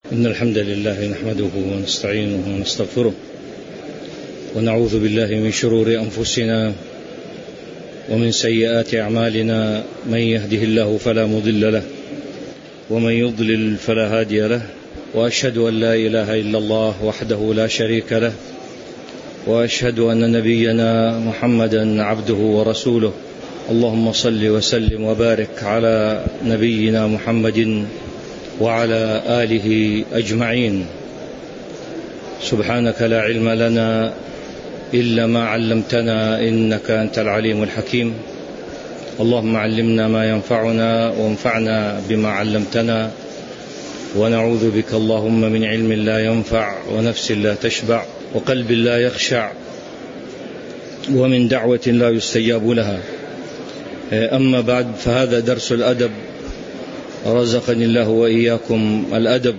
إن الحمد لله نحمده ونستعينه ونستغفره ونعوذ بالله من شرور أنفسنا ومن سيئات أعمالنا. من يهده الله فلا مضل له ومن يضلل فلا هادي له، وأشهد أن لا إله إلا الله وحده لا شريك له، وأشهد أن نبينا محمدا عبده ورسوله. اللهم صل وسلم وبارك على نبينا محمد وعلى آله أجمعين. سبحانك لا علم لنا إلا ما علمتنا إنك أنت العليم الحكيم. اللهم علمنا ما ينفعنا وانفعنا بما علمتنا، ونعوذ بك اللهم من علم لا ينفع ونفس لا تشبع وقلب لا يخشع ومن دعوة لا يستجاب لها. أما بعد، فهذا درس الأدب، رزقني الله وإياكم الأدب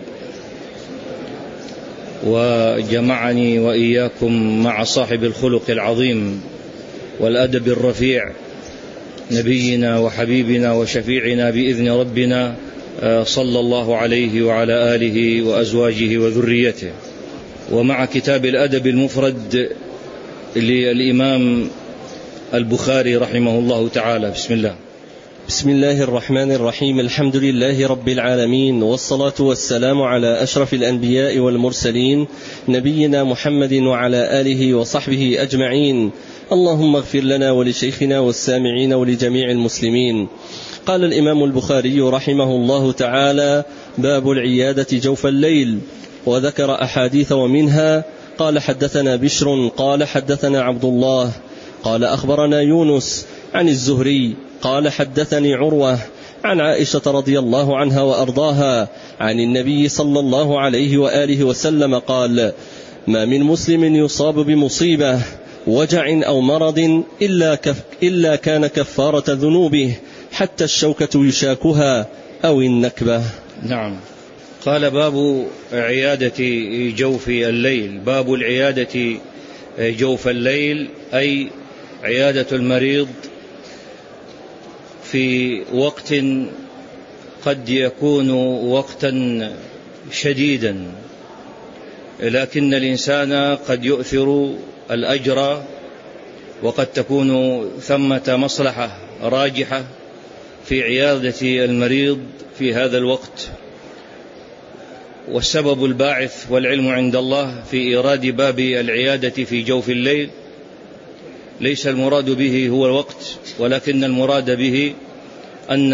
وجمعني وإياكم مع صاحب الخلق العظيم والأدب الرفيع، نبينا وحبيبنا وشفيعنا بإذن ربنا صلى الله عليه وعلى آله وأزواجه وذريته. ومع كتاب الأدب المفرد للإمام البخاري رحمه الله تعالى. بسم الله. بسم الله الرحمن الرحيم. الحمد لله رب العالمين، والصلاة والسلام على أشرف الأنبياء والمرسلين، نبينا محمد وعلى آله وصحبه أجمعين. اللهم اغفر لنا ولشيخنا والسامعين ولجميع المسلمين. قال الإمام البخاري رحمه الله تعالى: باب العيادة جوف الليل. وذكر أحاديث، ومنها قال: حدثنا بشر قال حدثنا عبد الله قال أخبرنا يونس عن الزهري قال حدثني عروة عن عائشة رضي الله عنها وأرضاها عن النبي صلى الله عليه وآله وسلم قال: ما من مسلم يصاب بمصيبة وجع أو مرض إلا كان كفارة ذنوبه حتى الشوكة يشاكها أو النكبة. نعم. قال: باب عيادة جوف الليل. باب العيادة جوف الليل، أي عيادة المريض في وقت قد يكون وقتا شديدا، لكن الإنسان قد يؤثر الأجر، وقد تكون ثمة مصلحة راجحة في عيادة المريض في هذا الوقت. والسبب الباعث والعلم عند الله في إيراد باب العيادة في جوف الليل ليس المراد به هو الوقت، ولكن المراد به أن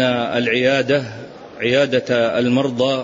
عيادة المرضى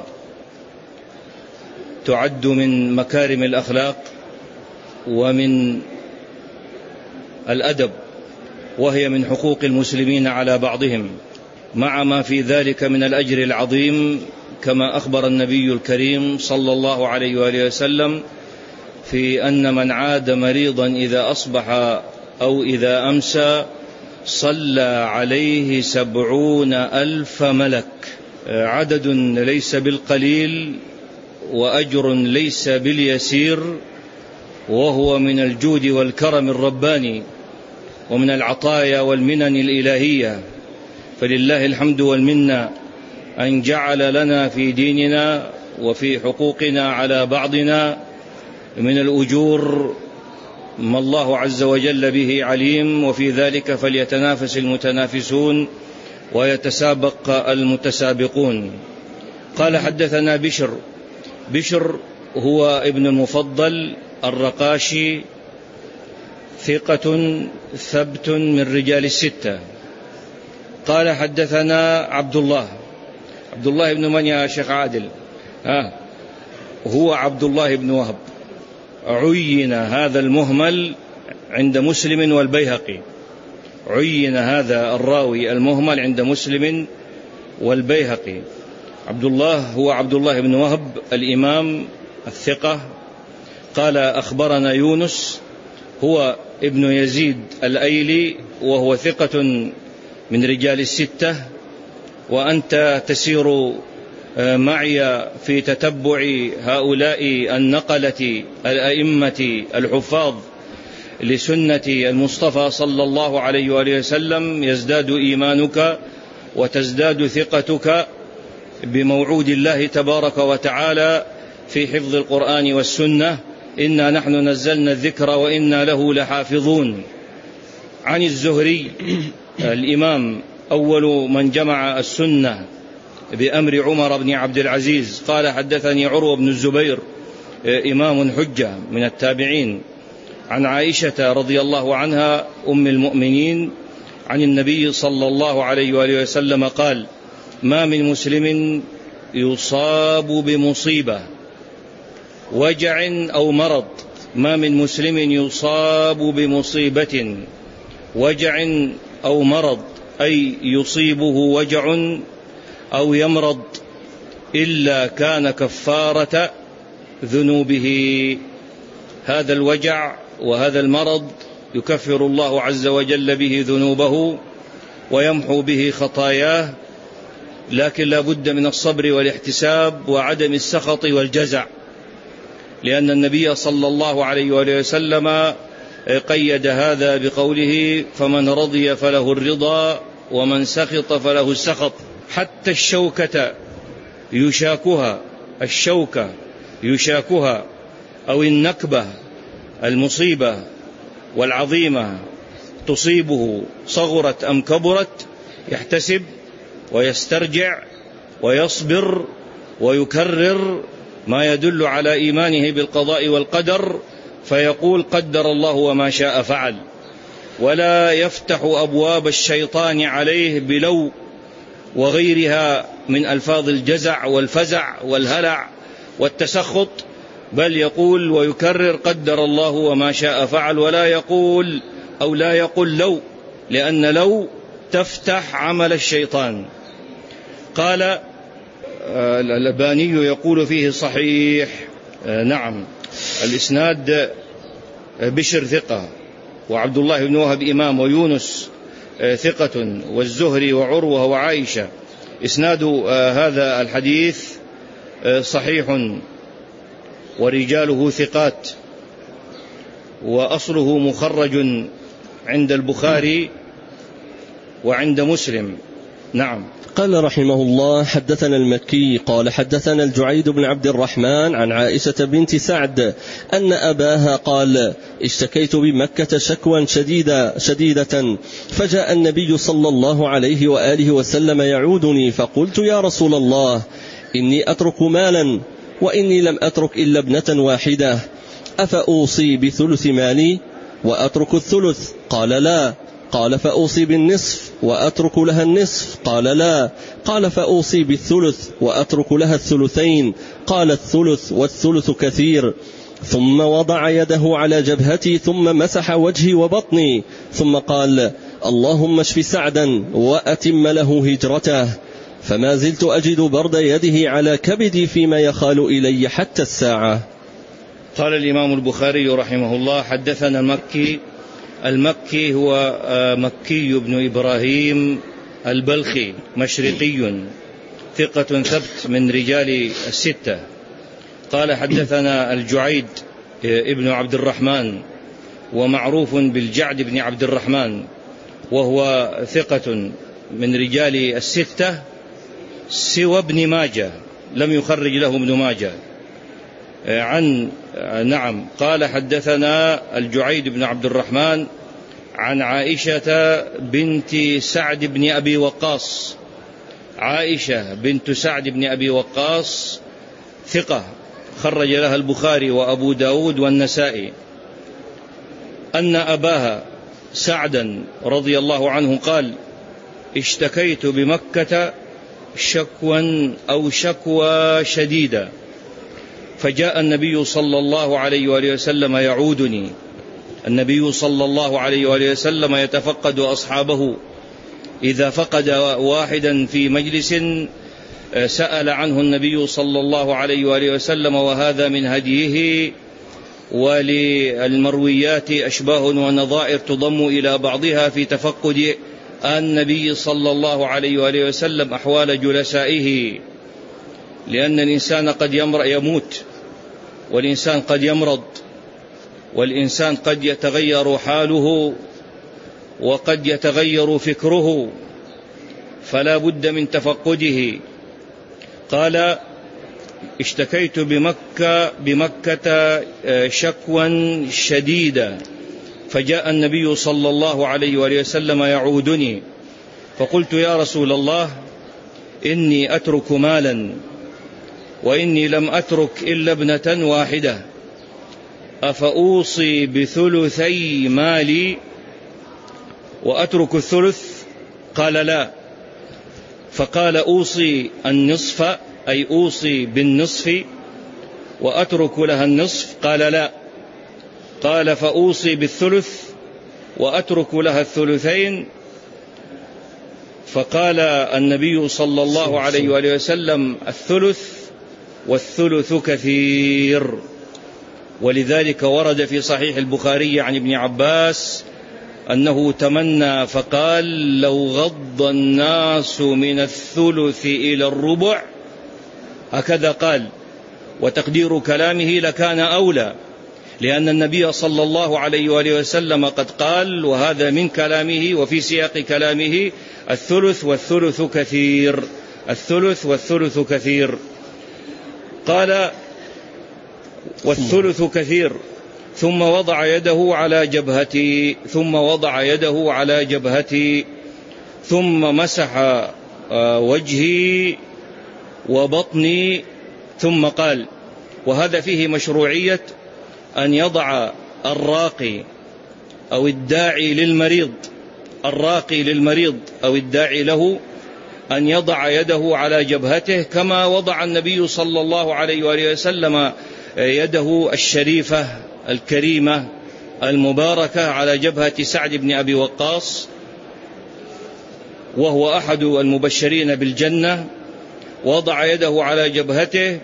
تعد من مكارم الأخلاق ومن الأدب، وهي من حقوق المسلمين على بعضهم، مع ما في ذلك من الأجر العظيم، كما أخبر النبي الكريم صلى الله عليه وآله وسلم في أن من عاد مريضا إذا أصبح أو إذا أمسى صلى عليه 70,000 ملك. عدد ليس بالقليل وأجر ليس باليسير، وهو من الجود والكرم الرباني ومن العطايا والمنن الإلهية. فلله الحمد والمنة أن جعل لنا في ديننا وفي حقوقنا على بعضنا من الأجور ما الله عز وجل به عليم، وفي ذلك فليتنافس المتنافسون ويتسابق المتسابقون. قال: حدثنا بشر هو ابن المفضل الرقاشي، ثقة ثبت من رجال الستة. قال: حدثنا عبد الله بن من يا شيخ عادل؟ هو عبد الله بن وهب. عين هذا المهمل عند مسلم والبيهقي. عين هذا الراوي المهمل عند مسلم والبيهقي. عبد الله هو عبد الله بن وهب الإمام الثقة. قال: أخبرنا يونس هو ابن يزيد الأيلي، وهو ثقة من رجال الستة. وأنت تسير معي في تتبع هؤلاء النقلة الأئمة الحفاظ لسنة المصطفى صلى الله عليه وآله وسلم، يزداد إيمانك وتزداد ثقتك بموعود الله تبارك وتعالى في حفظ القرآن والسنة: إنا نحن نزلنا الذكر وإنا له لحافظون. عن الزهري الإمام أول من جمع السنة بأمر عمر بن عبد العزيز قال: حدثني عروة بن الزبير إمام حجة من التابعين عن عائشة رضي الله عنها أم المؤمنين عن النبي صلى الله عليه وآله وسلم قال: ما من مسلم يصاب بمصيبة وجع أو مرض، ما من مسلم يصاب بمصيبة وجع أو مرض، أي يصيبه وجع أو يمرض، إلا كان كفارة ذنوبه. هذا الوجع وهذا المرض يكفر الله عز وجل به ذنوبه ويمحو به خطاياه، لكن لا بد من الصبر والاحتساب وعدم السخط والجزع، لأن النبي صلى الله عليه وآله وسلم قيد هذا بقوله: فمن رضي فله الرضا ومن سخط فله السخط. حتى الشوكة يشاكها أو النكبة المصيبة والعظيمة تصيبه صغرت أم كبرت يحتسب ويسترجع ويصبر ويكرر ما يدل على إيمانه بالقضاء والقدر، فيقول: قدر الله وما شاء فعل، ولا يفتح أبواب الشيطان عليه بلو وغيرها من ألفاظ الجزع والفزع والهلع والتسخط، بل يقول ويكرر: قدر الله وما شاء فعل، ولا يقول أو لا يقول لو، لأن لو تفتح عمل الشيطان. قال الألباني يقول فيه صحيح. نعم، الإسناد: بشر ثقة، وعبد الله بن وهب إمام، ويونس ثقة، والزهري وعروة وعائشة. إسناد هذا الحديث صحيح ورجاله ثقات، وأصله مخرج عند البخاري وعند مسلم. نعم. قال رحمه الله: حدثنا المكي قال حدثنا الجعيد بن عبد الرحمن عن عائشة بنت سعد أن أباها قال: اشتكيت بمكة شكوى شديدة، فجاء النبي صلى الله عليه وآله وسلم يعودني، فقلت: يا رسول الله، إني أترك مالا وإني لم أترك إلا ابنة واحدة، أفأوصي بثلث مالي وأترك الثلث؟ قال: لا. قال: فأوصي بالنصف وأترك لها النصف؟ قال: لا. قال: فأوصي بالثلث وأترك لها الثلثين؟ قال: الثلث والثلث كثير. ثم وضع يده على جبهتي ثم مسح وجهي وبطني، ثم قال: اللهم اشف سعدا وأتم له هجرته. فما زلت أجد برد يده على كبدي فيما يخال إلي حتى الساعة. قال الإمام البخاري رحمه الله: حدثنا المكي هو مكي بن إبراهيم البلخي، مشرقي، ثقة ثبت من رجال الستة. قال: حدثنا الجعيد ابن عبد الرحمن، ومعروف بالجعد بن عبد الرحمن، وهو ثقة من رجال الستة سوى ابن ماجه، لم يخرج له ابن ماجه. قال: حدثنا الجعيد بن عبد الرحمن عن عائشة بنت سعد بن أبي وقاص. عائشة بنت سعد بن أبي وقاص ثقة، خرج لها البخاري وأبو داود والنسائي، أن أباها سعدا رضي الله عنه قال: اشتكيت بمكة شكوى شديدة، فجاء النبي صلى الله عليه وآله وسلم يعودني. النبي صلى الله عليه وآله وسلم يتفقد أصحابه، إذا فقد واحدا في مجلس سأل عنه النبي صلى الله عليه وآله وسلم، وهذا من هديه. وللمرويات أشباه ونظائر تضم إلى بعضها في تفقد النبي صلى الله عليه وآله وسلم أحوال جلسائه، لأن الإنسان قد يموت، والإنسان قد يمرض، والإنسان قد يتغير حاله وقد يتغير فكره، فلا بد من تفقده. قال: اشتكيت بمكة شكوى شديدة، فجاء النبي صلى الله عليه وآله وسلم يعودني، فقلت يا رسول الله إني أترك مالا وإني لم أترك إلا ابنة واحدة، أفأوصي بثلثي مالي وأترك الثلث؟ قال لا. فقال أوصي النصف، أي أوصي بالنصف وأترك لها النصف؟ قال لا. قال فأوصي بالثلث وأترك لها الثلثين؟ فقال النبي صلى الله عليه وآله وسلم الثلث والثلث كثير. ولذلك ورد في صحيح البخاري عن ابن عباس أنه تمنى فقال لو غض الناس من الثلث إلى الربع، هكذا قال، وتقدير كلامه لكان أولى، لأن النبي صلى الله عليه وآله وسلم قد قال، وهذا من كلامه وفي سياق كلامه، الثلث والثلث كثير، الثلث والثلث كثير. قال والثلث كثير، ثم وضع يده على جبهتي، ثم وضع يده على جبهتي، ثم مسح وجهي وبطني، ثم قال، وهذا فيه مشروعية أن يضع الراقي أو الداعي للمريض، الراقي للمريض أو الداعي له، أن يضع يده على جبهته كما وضع النبي صلى الله عليه وآله وسلم يده الشريفة الكريمة المباركة على جبهة سعد بن أبي وقاص، وهو أحد المبشرين بالجنة، وضع يده على جبهته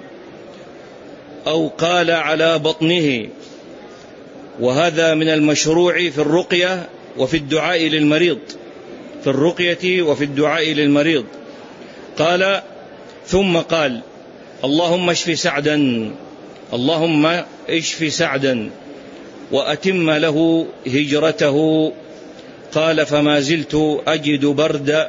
أو قال على بطنه. وهذا من المشروع في الرقية وفي الدعاء للمريض، في الرقية وفي الدعاء للمريض. قال ثم قال اللهم اشف سعدا، اللهم اشف سعدا وأتم له هجرته. قال فما زلت أجد برد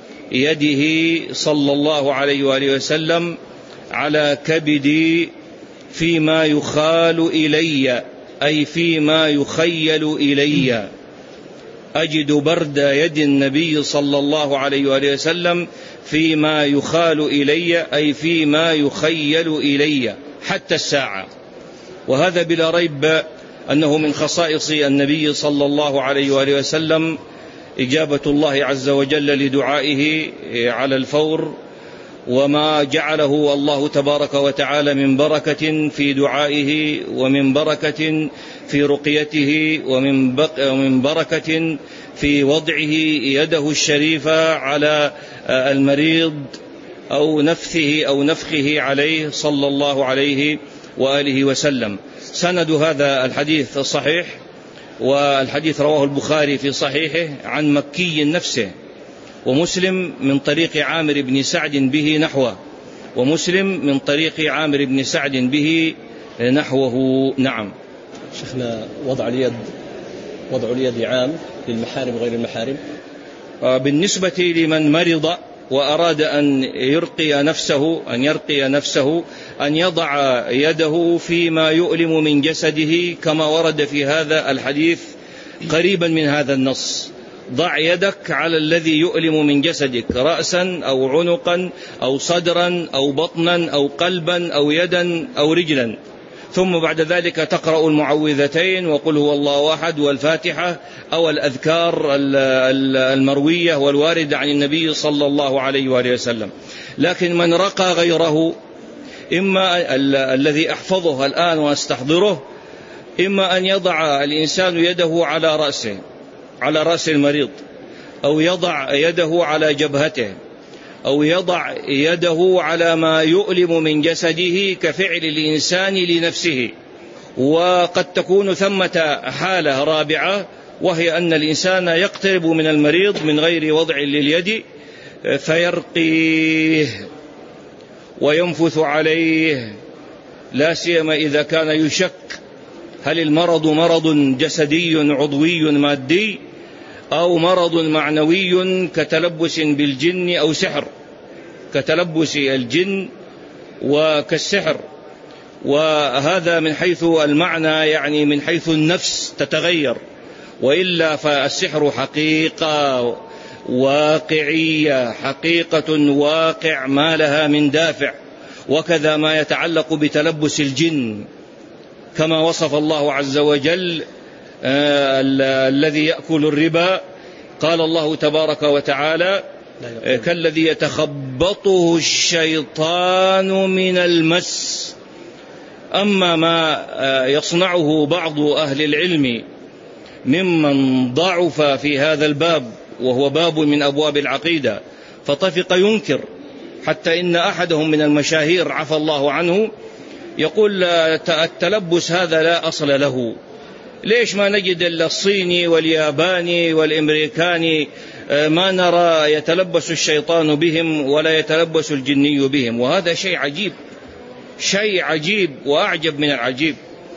يده صلى الله عليه وآله وسلم على كبدي فيما يخال إلي، أي فيما يخيل إلي، أجد برد يد النبي صلى الله عليه وآله وسلم فيما يخال إلي، أي فيما يخيل إلي حتى الساعة. وهذا بلا ريب أنه من خصائص النبي صلى الله عليه وآله وسلم إجابة الله عز وجل لدعائه على الفور، وما جعله الله تبارك وتعالى من بركة في دعائه، ومن بركة في رقيته، ومن بركة في وضعه يده الشريفة على المريض أو نفثه أو نفخه عليه صلى الله عليه وآله وسلم. سند هذا الحديث الصحيح، والحديث رواه البخاري في صحيحه عن مكي نفسه، ومسلم من طريق عامر بن سعد به نحوه، ومسلم من طريق عامر بن سعد به نحوه. نعم. شيخنا وضع اليد عام للمحارم وغير المحارم؟ بالنسبة لمن مرض وأراد أن يرقي نفسه أن يضع يده فيما يؤلم من جسده كما ورد في هذا الحديث قريبا من هذا النص. ضع يدك على الذي يؤلم من جسدك، رأسا أو عنقا أو صدرا أو بطنا أو قلبا أو يدا أو رجلا، ثم بعد ذلك تقرأ المعوذتين وقل هو الله أحد والفاتحة أو الأذكار المروية والواردة عن النبي صلى الله عليه وآله وسلم. لكن من رقى غيره، إما الذي أحفظه الآن وأستحضره، إما أن يضع الإنسان يده على رأسه، على رأس المريض، أو يضع يده على جبهته، أو يضع يده على ما يؤلم من جسده كفعل الإنسان لنفسه. وقد تكون ثمة حالة رابعة، وهي أن الإنسان يقترب من المريض من غير وضع لليد فيرقيه وينفث عليه، لا سيما إذا كان يشك هل المرض مرض جسدي عضوي مادي أو مرض معنوي كتلبس بالجن أو سحر، كتلبس الجن وكالسحر. وهذا من حيث المعنى، يعني من حيث النفس تتغير، وإلا فالسحر حقيقة واقعية، حقيقة واقع ما لها من دافع. وكذا ما يتعلق بتلبس الجن، كما وصف الله عز وجل الذي يأكل الربا، قال الله تبارك وتعالى: كالذي يتخبطه الشيطان من المس. أما ما يصنعه بعض أهل العلم ممن ضعف في هذا الباب، وهو باب من أبواب العقيدة، فطفق ينكر، حتى إن أحدهم من المشاهير عفى الله عنه يقول: التلبس هذا لا أصل له، ليش ما نجد الصيني والياباني والأمريكاني ما نرى يتلبس الشيطان بهم ولا يتلبس الجني بهم؟ وهذا شيء عجيب، شيء عجيب وأعجب من العجيب.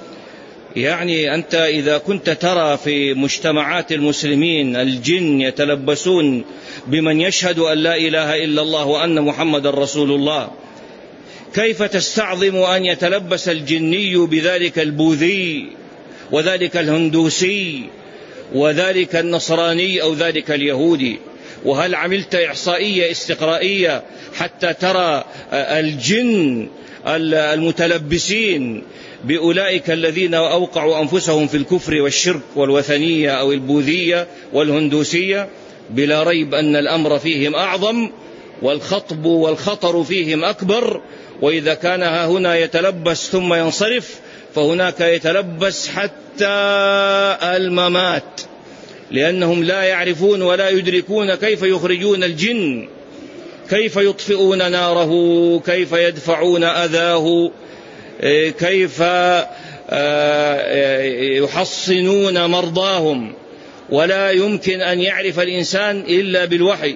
يعني أنت إذا كنت ترى في مجتمعات المسلمين الجن يتلبسون بمن يشهد أن لا إله إلا الله وأن محمد رسول الله، كيف تستعظم أن يتلبس الجني بذلك البوذي وذلك الهندوسي وذلك النصراني أو ذلك اليهودي؟ وهل عملت إحصائية استقرائية حتى ترى الجن المتلبسين بأولئك الذين أوقعوا أنفسهم في الكفر والشرك والوثنية أو البوذية والهندوسية؟ بلا ريب أن الأمر فيهم أعظم، والخطب والخطر فيهم أكبر. وإذا كان ها هنا يتلبس ثم ينصرف، فهناك يتلبس حتى الممات، لأنهم لا يعرفون ولا يدركون كيف يخرجون الجن، كيف يطفئون ناره، كيف يدفعون أذاه، كيف يحصنون مرضاهم. ولا يمكن أن يعرف الإنسان إلا بالوحي،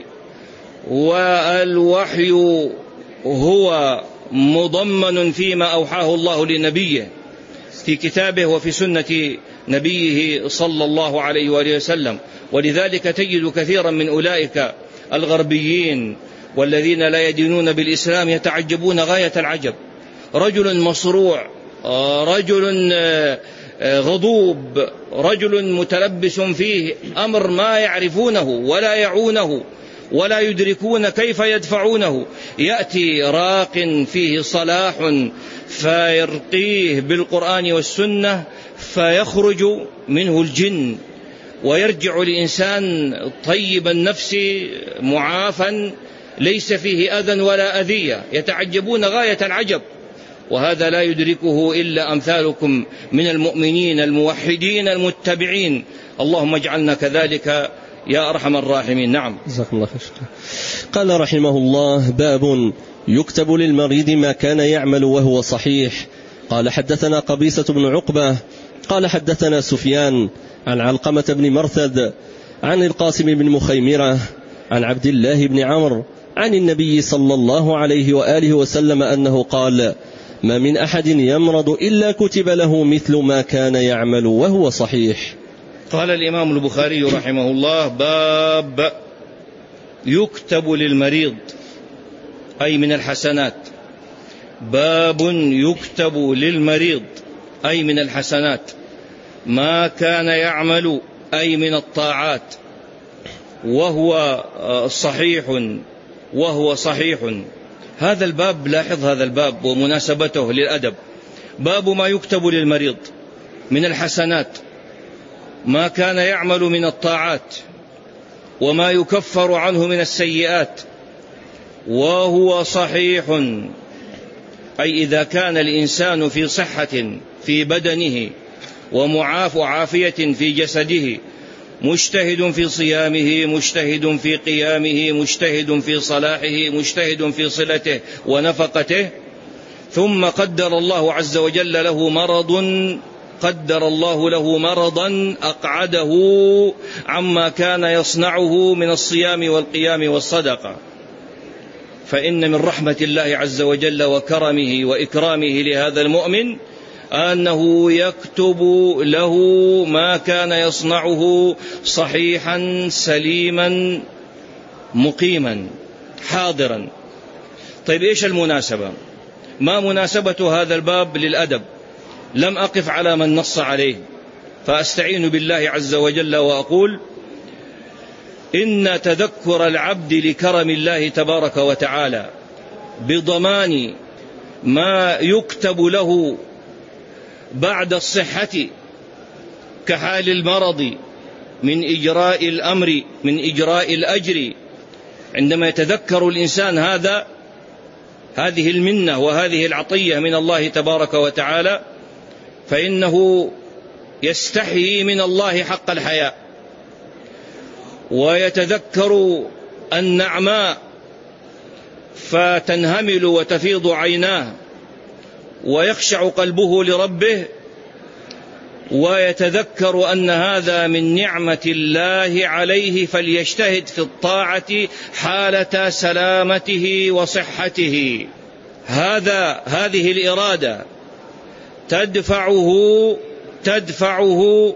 والوحي هو مضمن فيما أوحاه الله لنبيه في كتابه وفي سنة نبيه صلى الله عليه وآله وسلم. ولذلك تجد كثيرا من أولئك الغربيين والذين لا يدينون بالإسلام يتعجبون غاية العجب. رجل مصروع، رجل غضوب، رجل متلبس فيه أمر ما يعرفونه ولا يعونه ولا يدركون كيف يدفعونه. يأتي راق فيه صلاح فيرقيه بالقرآن والسنة فيخرج منه الجن، ويرجع الإنسان طيب النفس معافا ليس فيه أذى ولا أذية. يتعجبون غاية العجب، وهذا لا يدركه إلا أمثالكم من المؤمنين الموحدين المتبعين. اللهم اجعلنا كذلك يا أرحم الراحمين. نعم. جزاك الله خير. قال رحمه الله: باب يكتب للمريض ما كان يعمل وهو صحيح. قال: حدثنا قبيصة بن عقبة قال: حدثنا سفيان عن علقمة بن مرثد عن القاسم بن مخيمرة عن عبد الله بن عمرو عن النبي صلى الله عليه وآله وسلم أنه قال: ما من أحد يمرض إلا كتب له مثل ما كان يعمل وهو صحيح. قال الإمام البخاري رحمه الله: باب يكتب للمريض، أي من الحسنات. باب يكتب للمريض أي من الحسنات ما كان يعمل، أي من الطاعات، وهو صحيح. هذا الباب، لاحظ هذا الباب ومناسبته للأدب. باب ما يكتب للمريض من الحسنات، ما كان يعمل من الطاعات، وما يكفر عنه من السيئات، وهو صحيح، أي إذا كان الإنسان في صحة في بدنه وعافية في جسده، مجتهد في صيامه، مجتهد في قيامه، مجتهد في صلاحه، مجتهد في صلته ونفقته، ثم قدر الله عز وجل له مرضا أقعده عما كان يصنعه من الصيام والقيام والصدقة، فإن من رحمة الله عز وجل وكرمه وإكرامه لهذا المؤمن أنه يكتب له ما كان يصنعه صحيحا سليما مقيما حاضرا. طيب إيش المناسبة؟ ما مناسبة هذا الباب للأدب؟ لم أقف على من نص عليه، فأستعين بالله عز وجل وأقول إن تذكر العبد لكرم الله تبارك وتعالى بضمان ما يكتب له بعد الصحة كحال المرض من إجراء الأمر من إجراء الأجر، عندما يتذكر الإنسان هذه المنة وهذه العطية من الله تبارك وتعالى فإنه يستحيي من الله حق الحياء، ويتذكر النعماء فتنهمل وتفيض عيناه ويخشع قلبه لربه، ويتذكر أن هذا من نعمة الله عليه فليجتهد في الطاعة حالة سلامته وصحته. هذه الإرادة تدفعه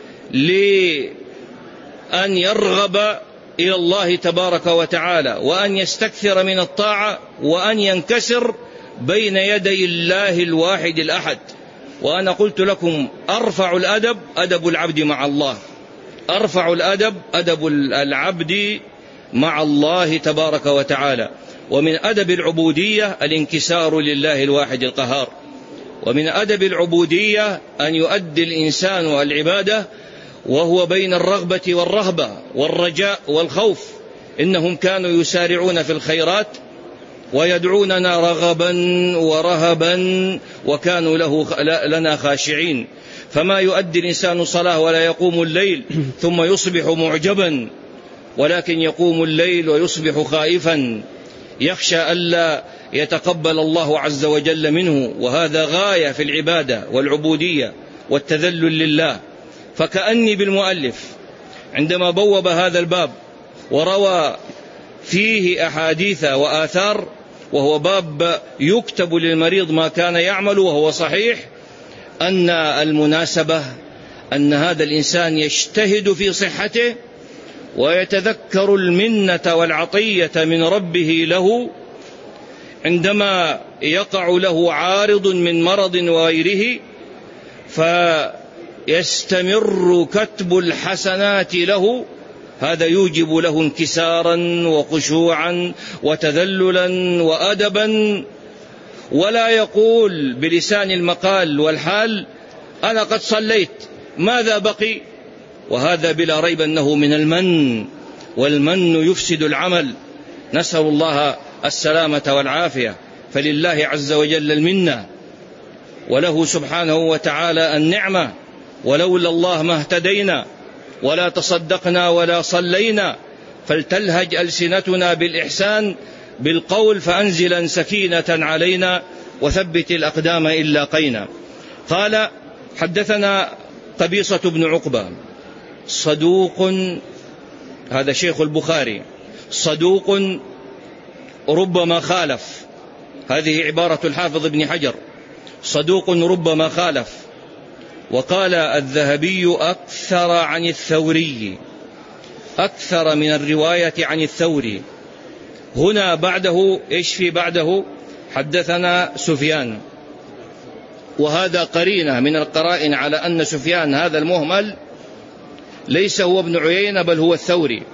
لأن يرغب إلى الله تبارك وتعالى وأن يستكثر من الطاعة وأن ينكسر بين يدي الله الواحد الأحد. وأنا قلت لكم أرفع الأدب أدب العبد مع الله، أرفع الأدب أدب العبد مع الله تبارك وتعالى. ومن أدب العبودية الانكسار لله الواحد القهار، ومن أدب العبودية أن يؤدي الإنسان العبادة وهو بين الرغبة والرهبة والرجاء والخوف. إنهم كانوا يسارعون في الخيرات ويدعوننا رغبا ورهبا وكانوا لنا خاشعين. فما يؤدي الإنسان صلاة ولا يقوم الليل ثم يصبح معجبا، ولكن يقوم الليل ويصبح خائفا يخشى ألا يتقبل الله عز وجل منه، وهذا غاية في العبادة والعبودية والتذلل لله. فكأني بالمؤلف عندما بوب هذا الباب وروى فيه أحاديث وآثار، وهو باب يكتب للمريض ما كان يعمل وهو صحيح، أن المناسبة أن هذا الإنسان يجتهد في صحته ويتذكر المنة والعطية من ربه له عندما يقع له عارض من مرض وغيره، فيستمر كتب الحسنات له. هذا يوجب له انكسارا وخشوعا وتذللا وأدبا، ولا يقول بلسان المقال والحال أنا قد صليت ماذا بقي، وهذا بلا ريب أنه من المن، والمن يفسد العمل. نسأل الله السلامة والعافية. فلله عز وجل المنة وله سبحانه وتعالى النعمة، ولولا الله ما اهتدينا ولا تصدقنا ولا صلينا. فلتلهج ألسنتنا بالإحسان بالقول فأنزلا سكينة علينا وثبت الأقدام إن لاقينا. قال حدثنا قبيصة بن عقبة صدوق، هذا شيخ البخاري، صدوق ربما خالف، هذه عبارة الحافظ ابن حجر، صدوق ربما خالف. وقال الذهبي أكثر عن الثوري، أكثر من الرواية عن الثوري. هنا بعده إيش في بعده؟ حدثنا سفيان، وهذا قرينة من القرائن على أن سفيان هذا المهمل ليس هو ابن عيينة بل هو الثوري.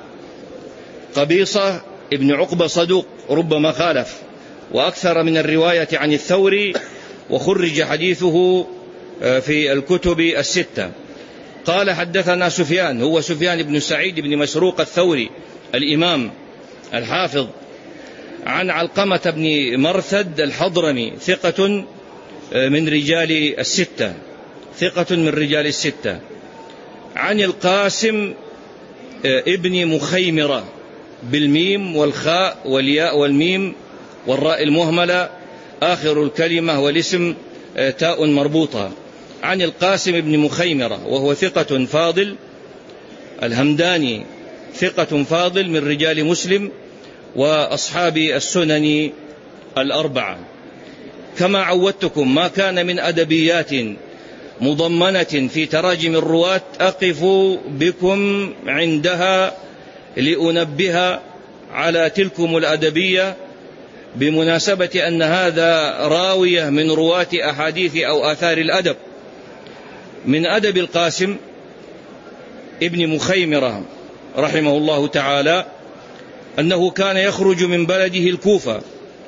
قبيصة ابن عقبة صدوق ربما خالف، وأكثر من الرواية عن الثوري، وخرج حديثه في الكتب الستة. قال حدثنا سفيان، هو سفيان بن سعيد بن مسروق الثوري الإمام الحافظ، عن علقمة بن مرثد الحضرمي ثقة من رجال الستة، ثقة من رجال الستة، عن القاسم ابن مخيمرة بالميم والخاء والياء والميم والراء المهملة آخر الكلمة والاسم تاء مربوطة، عن القاسم ابن مخيمرة وهو ثقة فاضل الهمداني، ثقة فاضل من رجال مسلم وأصحاب السنن الأربعة. كما عودتكم ما كان من أدبيات مضمنة في تراجم الرواة أقف بكم عندها لأنبه على تلكم الأدبية بمناسبة أن هذا راوية من رواة أحاديث أو آثار الأدب. من أدب القاسم ابن مخيمرة رحمه الله تعالى أنه كان يخرج من بلده الكوفة.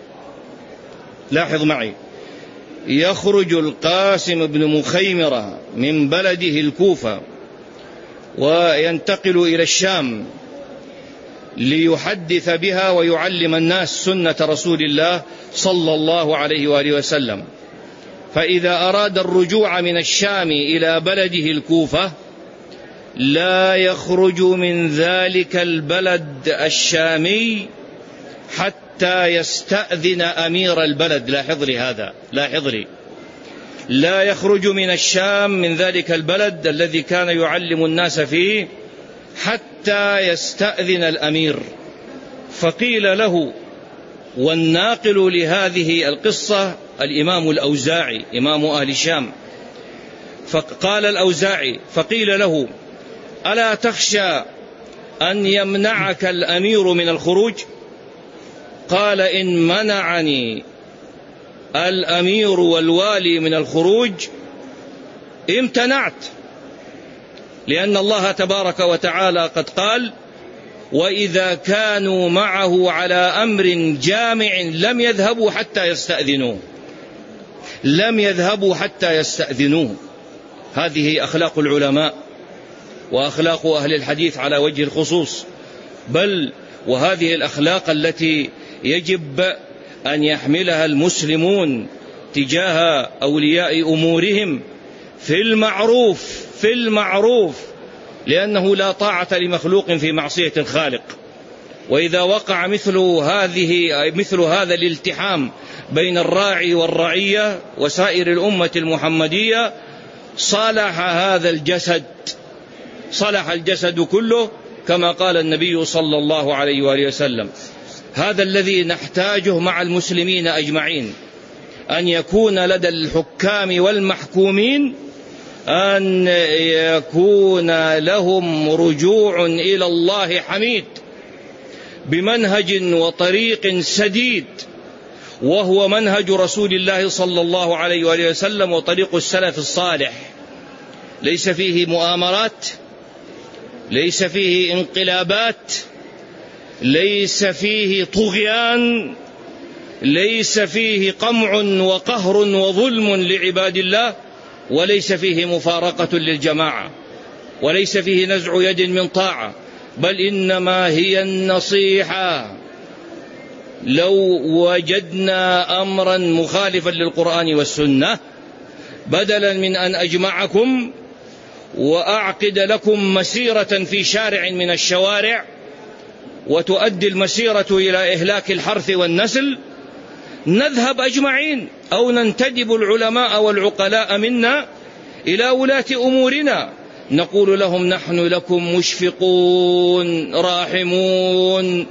لاحظ معي، يخرج القاسم بن مخيمرة من بلده الكوفة وينتقل إلى الشام ليحدث بها ويعلم الناس سنة رسول الله صلى الله عليه وآله وسلم. فإذا أراد الرجوع من الشام إلى بلده الكوفة لا يخرج من ذلك البلد الشامي حتى يستأذن أمير البلد. لاحظ لي هذا، لاحظ لي، لا يخرج من الشام من ذلك البلد الذي كان يعلم الناس فيه حتى يستأذن الأمير. فقيل له، والناقل لهذه القصة الإمام الأوزاعي إمام أهل الشام، فقال الأوزاعي فقيل له: ألا تخشى أن يمنعك الأمير من الخروج؟ قال: إن منعني الأمير والوالي من الخروج امتنعت، لأن الله تبارك وتعالى قد قال: وإذا كانوا معه على أمر جامع لم يذهبوا حتى يستأذنوه، لم يذهبوا حتى يستأذنوه. هذه أخلاق العلماء وأخلاق أهل الحديث على وجه الخصوص، بل وهذه الأخلاق التي يجب أن يحملها المسلمون تجاه أولياء أمورهم في المعروف، لأنه لا طاعة لمخلوق في معصية الخالق. وإذا وقع مثل هذا الالتحام بين الراعي والرعية وسائر الأمة المحمدية صلح هذا الجسد، صلح الجسد كله، كما قال النبي صلى الله عليه وآله وسلم. هذا الذي نحتاجه مع المسلمين أجمعين، أن يكون لدى الحكام والمحكومين أن يكون لهم رجوع إلى الله حميد بمنهج وطريق سديد، وهو منهج رسول الله صلى الله عليه وآله وسلم وطريق السلف الصالح. ليس فيه مؤامرات، ليس فيه انقلابات، ليس فيه طغيان، ليس فيه قمع وقهر وظلم لعباد الله، وليس فيه مفارقة للجماعة، وليس فيه نزع يد من طاعة، بل إنما هي النصيحة. لو وجدنا أمرا مخالفا للقرآن والسنة، بدلا من أن أجمعكم وأعقد لكم مسيرة في شارع من الشوارع وتؤدي المسيرة إلى إهلاك الحرث والنسل، نذهب أجمعين أو ننتدب العلماء والعقلاء منا إلى ولاة أمورنا، نقول لهم: نحن لكم مشفقون راحمون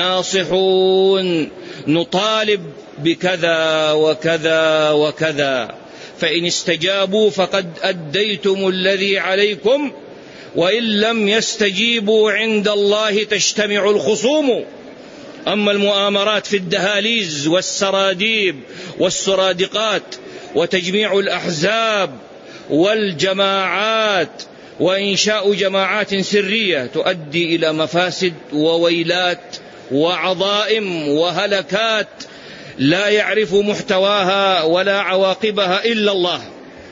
ناصحون، نطالب بكذا وكذا وكذا، فإن استجابوا فقد أديتم الذي عليكم، وإن لم يستجيبوا عند الله تجتمع الخصوم. أما المؤامرات في الدهاليز والسراديب والسرادقات وتجميع الأحزاب والجماعات وإنشاء جماعات سرية تؤدي إلى مفاسد وويلات وعظائم وهلكات لا يعرف محتواها ولا عواقبها إلا الله.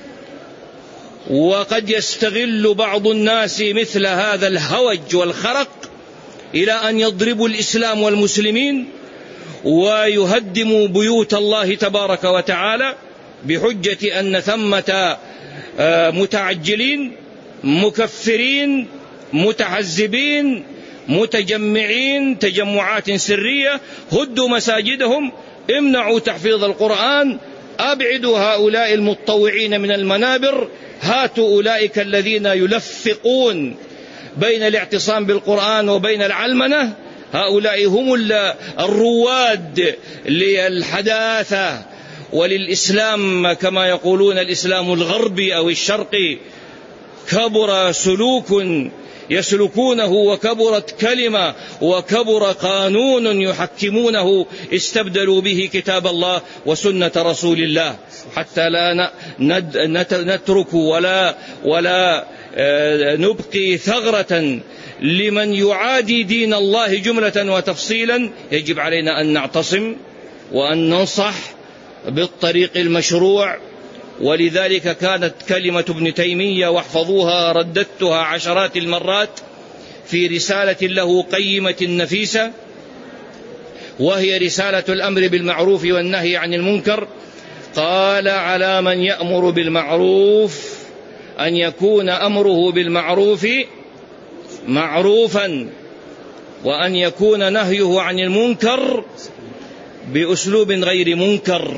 وقد يستغل بعض الناس مثل هذا الهوج والخرق إلى أن يضربوا الإسلام والمسلمين ويهدموا بيوت الله تبارك وتعالى بحجة أن ثمة متعجلين مكفرين متحزبين متجمعين تجمعات سرية، هدوا مساجدهم، امنعوا تحفيظ القرآن، أبعدوا هؤلاء المتطوعين من المنابر، هاتوا أولئك الذين يلفقون بين الاعتصام بالقرآن وبين العلمنة، هؤلاء هم الرواد للحداثة وللإسلام كما يقولون الإسلام الغربي أو الشرقي. كبر سلوك يسلكونه، وكبرت كلمة وكبر قانون يحكمونه، استبدلوا به كتاب الله وسنة رسول الله، حتى لا نترك ولا نبقي ثغرة لمن يعادي دين الله جملة وتفصيلا. يجب علينا أن نعتصم وأن ننصح بالطريق المشروع. ولذلك كانت كلمة ابن تيمية، واحفظوها، رددتها عشرات المرات، في رسالة له قيمة نفيسة، وهي رسالة الأمر بالمعروف والنهي عن المنكر. قال: على من يأمر بالمعروف أن يكون أمره بالمعروف معروفا، وأن يكون نهيه عن المنكر بأسلوب غير منكر،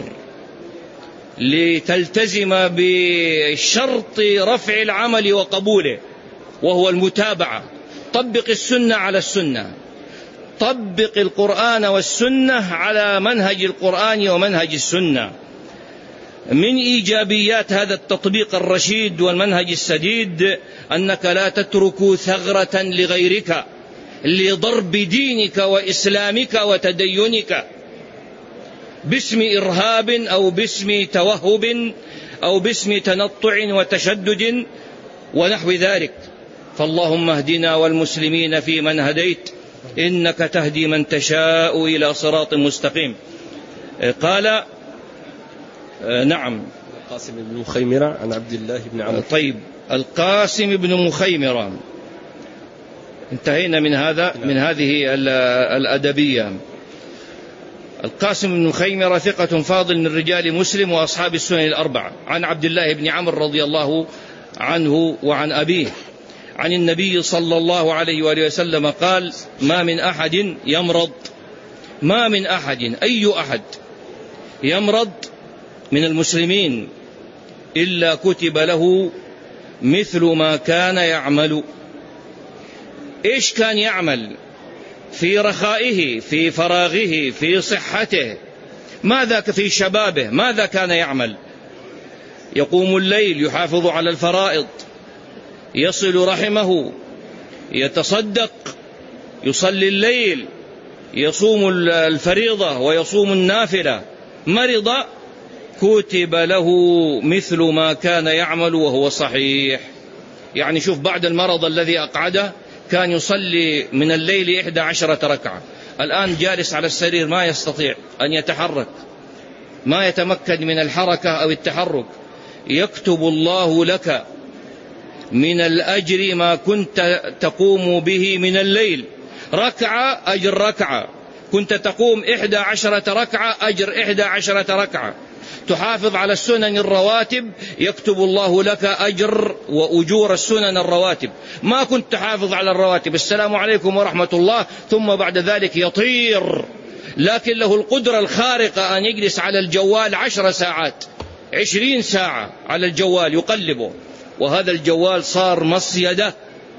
لتلتزم بشرط رفع العمل وقبوله، وهو المتابعة. طبق السنة على السنة، طبق القرآن والسنة على منهج القرآن ومنهج السنة. من إيجابيات هذا التطبيق الرشيد والمنهج السديد أنك لا تترك ثغرة لغيرك لضرب دينك وإسلامك وتدينك باسم إرهاب أو باسم توهب أو باسم تنطع وتشدد ونحو ذلك. فاللهم اهدنا والمسلمين في من هديت، إنك تهدي من تشاء إلى صراط مستقيم. قال: نعم. القاسم بن مخيمرة عن عبد الله بن عمرو. طيب، القاسم بن مخيمرة، انتهينا من هذه الأدبية. القاسم بن مخيمرة ثقة فاضل من رجال مسلم وأصحاب السنن الأربعة، عن عبد الله بن عمرو رضي الله عنه وعن أبيه عن النبي صلى الله عليه وآله وسلم قال: ما من أحد يمرض، ما من أحد، أي أحد يمرض من المسلمين إلا كتب له مثل ما كان يعمل. إيش كان يعمل؟ في رخائه، في فراغه، في صحته، ماذا في شبابه، ماذا كان يعمل؟ يقوم الليل، يحافظ على الفرائض، يصل رحمه، يتصدق، يصلي الليل، يصوم الفريضة ويصوم النافلة. مرض، كتب له مثل ما كان يعمل وهو صحيح. يعني شوف، بعد المرض الذي أقعده كان يصلي من الليل 11 ركعة، الآن جالس على السرير ما يستطيع أن يتحرك، ما يتمكن من الحركة أو التحرك. يكتب الله لك من الأجر ما كنت تقوم به من الليل، ركعة أجر ركعة، كنت تقوم 11 ركعة أجر 11 ركعة، تحافظ على السنن الرواتب، يكتب الله لك أجر وأجور السنن الرواتب. ما كنت تحافظ على الرواتب، السلام عليكم ورحمة الله، ثم بعد ذلك يطير، لكن له القدرة الخارقة أن يجلس على الجوال 10 ساعات 20 ساعة على الجوال يقلبه، وهذا الجوال صار مصيدة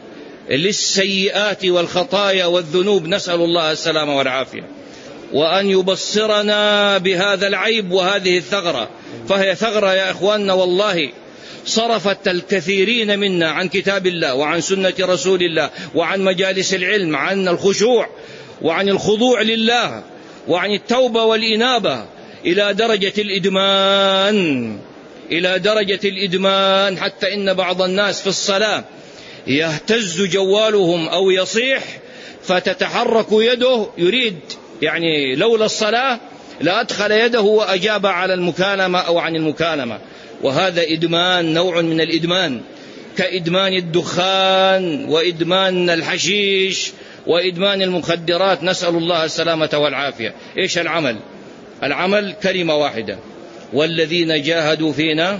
للسيئات والخطايا والذنوب، نسأل الله السلامة والعافية، وأن يبصرنا بهذا العيب وهذه الثغرة. فهي ثغرة يا إخواننا، والله صرفت الكثيرين منا عن كتاب الله وعن سنة رسول الله وعن مجالس العلم، عن الخشوع وعن الخضوع لله وعن التوبة والإنابة إلى درجة الإدمان، إلى درجة الإدمان، حتى إن بعض الناس في الصلاة يهتز جوالهم أو يصيح فتتحرك يده، يريد يعني لولا الصلاة لأدخل يده وأجاب على المكالمة أو عن المكالمة. وهذا إدمان، نوع من الإدمان، كإدمان الدخان وإدمان الحشيش وإدمان المخدرات، نسأل الله السلامة والعافية. إيش العمل؟ العمل كلمة واحدة: والذين جاهدوا فينا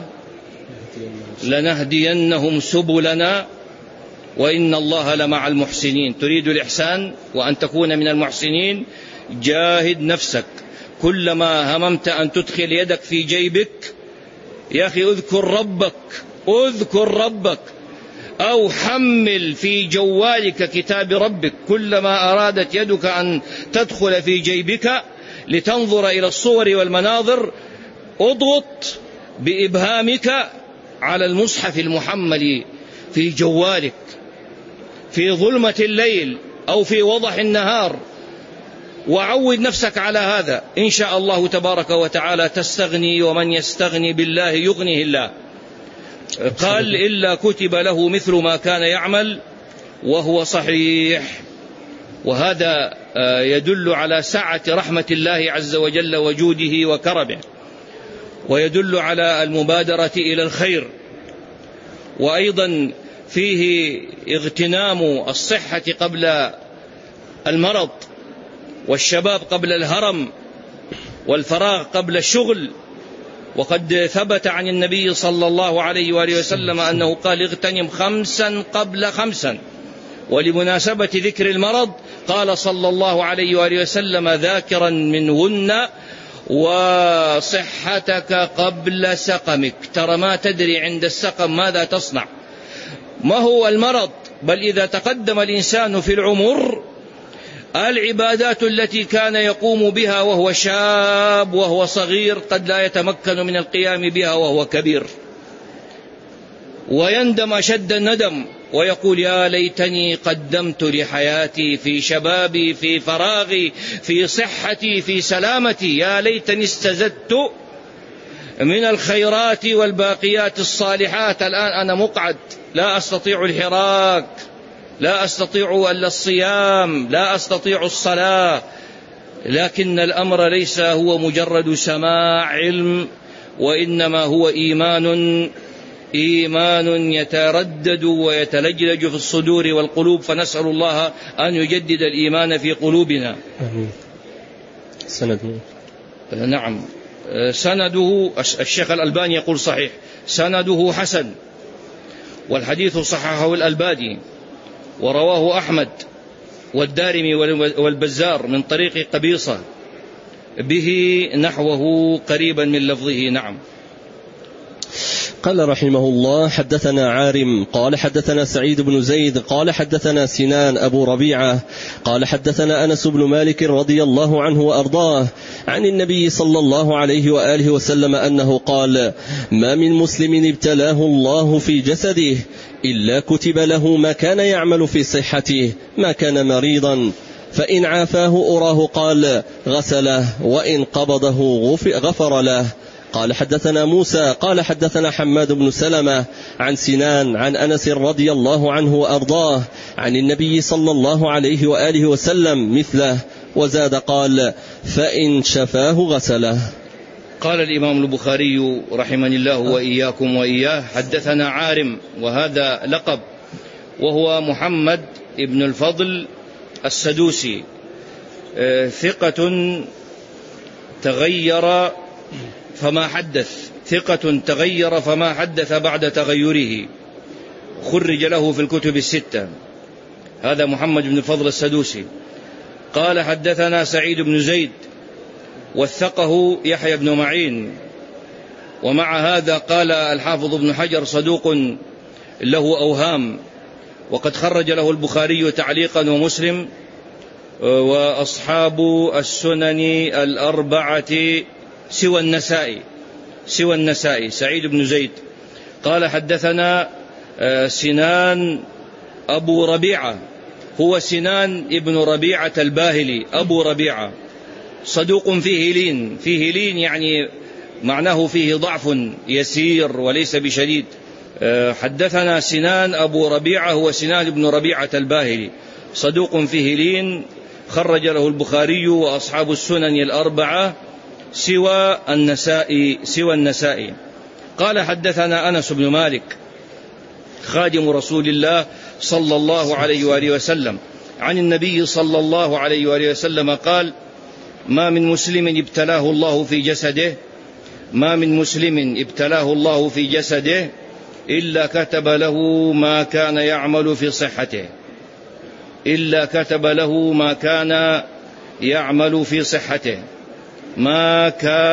لنهدينهم سبلنا وإن الله لمع المحسنين. تريد الإحسان وأن تكون من المحسنين، جاهد نفسك. كلما هممت أن تدخل يدك في جيبك، يا أخي اذكر ربك، اذكر ربك، أو حمل في جوالك كتاب ربك. كلما أرادت يدك أن تدخل في جيبك لتنظر إلى الصور والمناظر، اضغط بإبهامك على المصحف المحمل في جوالك، في ظلمة الليل أو في وضح النهار، وعود نفسك على هذا، إن شاء الله تبارك وتعالى تستغني، ومن يستغني بالله يغنيه الله. قال إلا كتب له مثل ما كان يعمل وهو صحيح. وهذا يدل على سعة رحمة الله عز وجل وجوده وكرمه، ويدل على المبادرة إلى الخير. وأيضا فيه اغتنام الصحة قبل المرض، والشباب قبل الهرم، والفراغ قبل الشغل. وقد ثبت عن النبي صلى الله عليه وآله وسلم أنه قال اغتنم 5 قبل 5. ولمناسبة ذكر المرض قال صلى الله عليه وآله وسلم ذاكرا منهن وصحتك قبل سقمك. ترى ما تدري عند السقم ماذا تصنع، ما هو المرض، بل إذا تقدم الإنسان في العمر العبادات التي كان يقوم بها وهو شاب وهو صغير قد لا يتمكن من القيام بها وهو كبير، ويندم أشد الندم ويقول يا ليتني قدمت لحياتي في شبابي، في فراغي، في صحتي، في سلامتي، يا ليتني استزدت من الخيرات والباقيات الصالحات. الآن أنا مقعد، لا أستطيع الحراك، لا أستطيع إلا الصيام، لا أستطيع الصلاة. لكن الأمر ليس هو مجرد سماع علم، وإنما هو إيمان يتردد ويتلجلج في الصدور والقلوب. فنسأل الله أن يجدد الإيمان في قلوبنا. سنده نعم، سنده الشيخ الألباني يقول صحيح، سنده حسن، والحديث صححه الألباني، ورواه أحمد والدارمي والبزار من طريق قبيصة به نحوه قريبا من لفظه. نعم. قال رحمه الله حدثنا عارم قال حدثنا سعيد بن زيد قال حدثنا سنان أبو ربيعة قال حدثنا أنس بن مالك رضي الله عنه وأرضاه عن النبي صلى الله عليه وآله وسلم أنه قال ما من مسلم ابتلاه الله في جسده إلا كتب له ما كان يعمل في صحته ما كان مريضا، فإن عافاه أراه قال غسله، وإن قبضه غفر له. قال حدثنا موسى قال حدثنا حماد بن سلمة عن سنان عن أنس رضي الله عنه وأرضاه عن النبي صلى الله عليه وآله وسلم مثله، وزاد قال فإن شفاه غسله. قال الإمام البخاري رحمني الله وإياكم وإياه حدثنا عارم، وهذا لقب، وهو محمد ابن الفضل السدوسي، ثقة تغير فما حدث، ثقة تغير فما حدث بعد تغيره، خرج له في الكتب 6. هذا محمد بن الفضل السدوسي. قال حدثنا سعيد بن زيد، وثقه يحيى بن معين. ومع هذا قال الحافظ ابن حجر صدوق له أوهام، وقد خرج له البخاري تعليقا ومسلم وأصحاب السنن الأربعة سوى النسائي. سعيد بن زيد قال حدثنا سنان أبو ربيعة، هو سنان ابن ربيعة الباهلي أبو ربيعة، صدوق فيه لين يعني معناه فيه ضعف يسير وليس بشديد. حدثنا سنان أبو ربيعة هو سنان ابن ربيعة الباهلي، صدوق فيه لين، خرج له البخاري وأصحاب السنن الأربعة سوى النسائي. قال حدثنا أنس بن مالك خادم رسول الله صلى الله عليه وآله وسلم عن النبي صلى الله عليه وآله وسلم قال ما من مسلم ابتلاه الله في جسده إلا كتب له ما كان يعمل في صحته، ما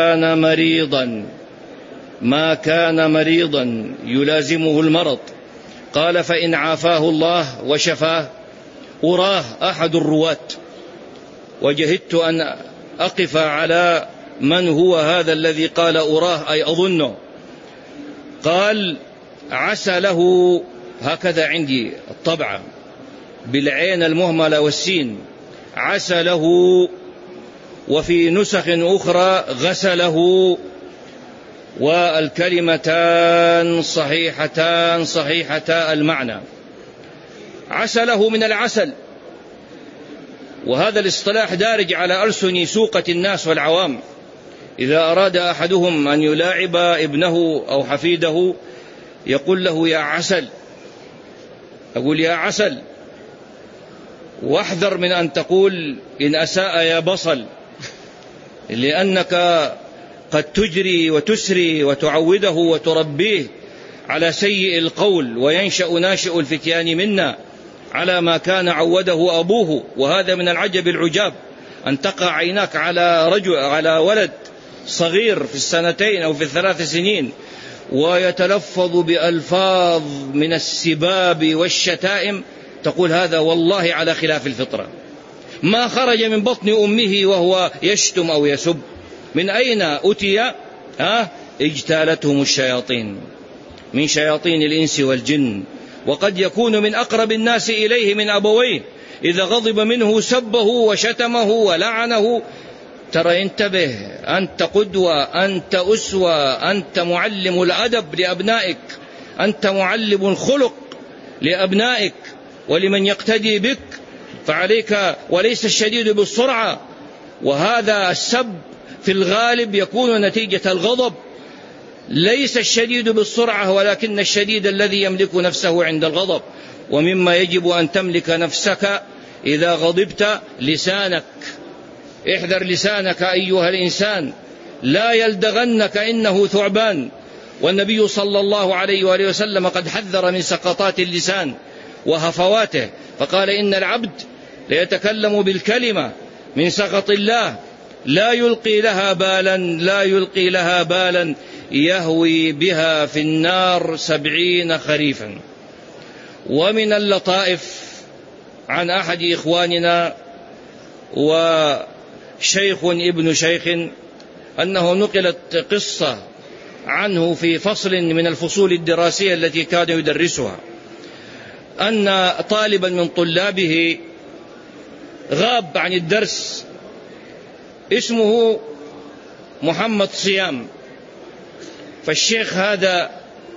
كان مريضا يلازمه المرض. قال فإن عافاه الله وشفاه أراه أحد الرواة، وجهدت أن أقف على من هو هذا الذي قال أراه أي أظنه. قال عسى له، هكذا عندي الطبعة، بالعين المهملة والسين عسله، وفي نسخ أخرى غسله، والكلمتان صحيحتان صحيحتا المعنى. عسله من العسل، وهذا الاصطلاح دارج على ألسن سوقة الناس والعوام. إذا أراد أحدهم أن يلاعب ابنه أو حفيده يقول له يا عسل، أقول يا عسل، واحذر من أن تقول إن أساء يا بصل، لأنك قد تجري وتسري وتعوده وتربيه على سيء القول، وينشأ ناشئ الفتيان منا على ما كان عوده أبوه. وهذا من العجب العجاب أن تقع عيناك على ولد صغير في 2 أو في 3 سنين ويتلفظ بألفاظ من السباب والشتائم، تقول هذا والله على خلاف الفطرة. ما خرج من بطن أمه وهو يشتم أو يسب. من أين أتي؟ اجتالتهم الشياطين من شياطين الإنس والجن، وقد يكون من أقرب الناس إليه من أبويه، إذا غضب منه سبه وشتمه ولعنه. ترى انتبه، أنت قدوة، أنت أسوة، أنت معلم الأدب لأبنائك، أنت معلم الخلق لأبنائك ولمن يقتدي بك، فعليك. وليس الشديد بالسرعة، وهذا السب في الغالب يكون نتيجة الغضب. ليس الشديد بالسرعة، ولكن الشديد الذي يملك نفسه عند الغضب. ومما يجب أن تملك نفسك إذا غضبت لسانك. احذر لسانك أيها الإنسان، لا يلدغنك إنه ثعبان. والنبي صلى الله عليه وآله وسلم قد حذر من سقطات اللسان وهفواته، فقال إن العبد ليتكلم بالكلمة من سخط الله لا يلقي لها بالا يهوي بها في النار 70 خريفا. ومن اللطائف عن أحد إخواننا وشيخ ابن شيخ أنه نقلت قصة عنه في فصل من الفصول الدراسية التي كان يدرسها، أن طالبا من طلابه غاب عن الدرس، اسمه محمد صيام. فالشيخ هذا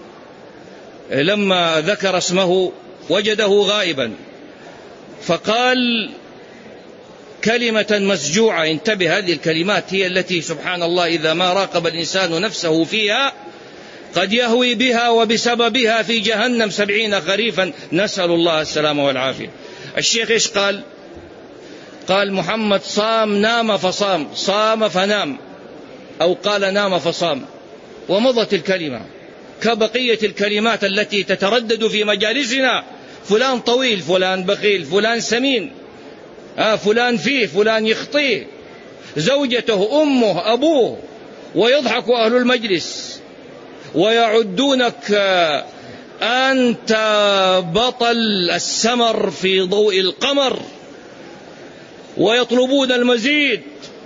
لما ذكر اسمه وجده غائبا، فقال كلمة مسجوعة. انتبه، هذه الكلمات هي التي سبحان الله إذا ما راقب الإنسان نفسه فيها قد يهوي بها وبسببها في جهنم 70 خريفا، نسأل الله السلامة والعافية. الشيخ إيش قال؟ قال محمد صام نام فصام، صام فنام، أو قال نام فصام، ومضت الكلمة كبقية الكلمات التي تتردد في مجالسنا. فلان طويل، فلان بخيل، فلان سمين، فلان فيه، فلان يخطيه، زوجته، أمه، أبوه، ويضحك أهل المجلس ويعدونك أنت بطل السمر في ضوء القمر، ويطلبون المزيد.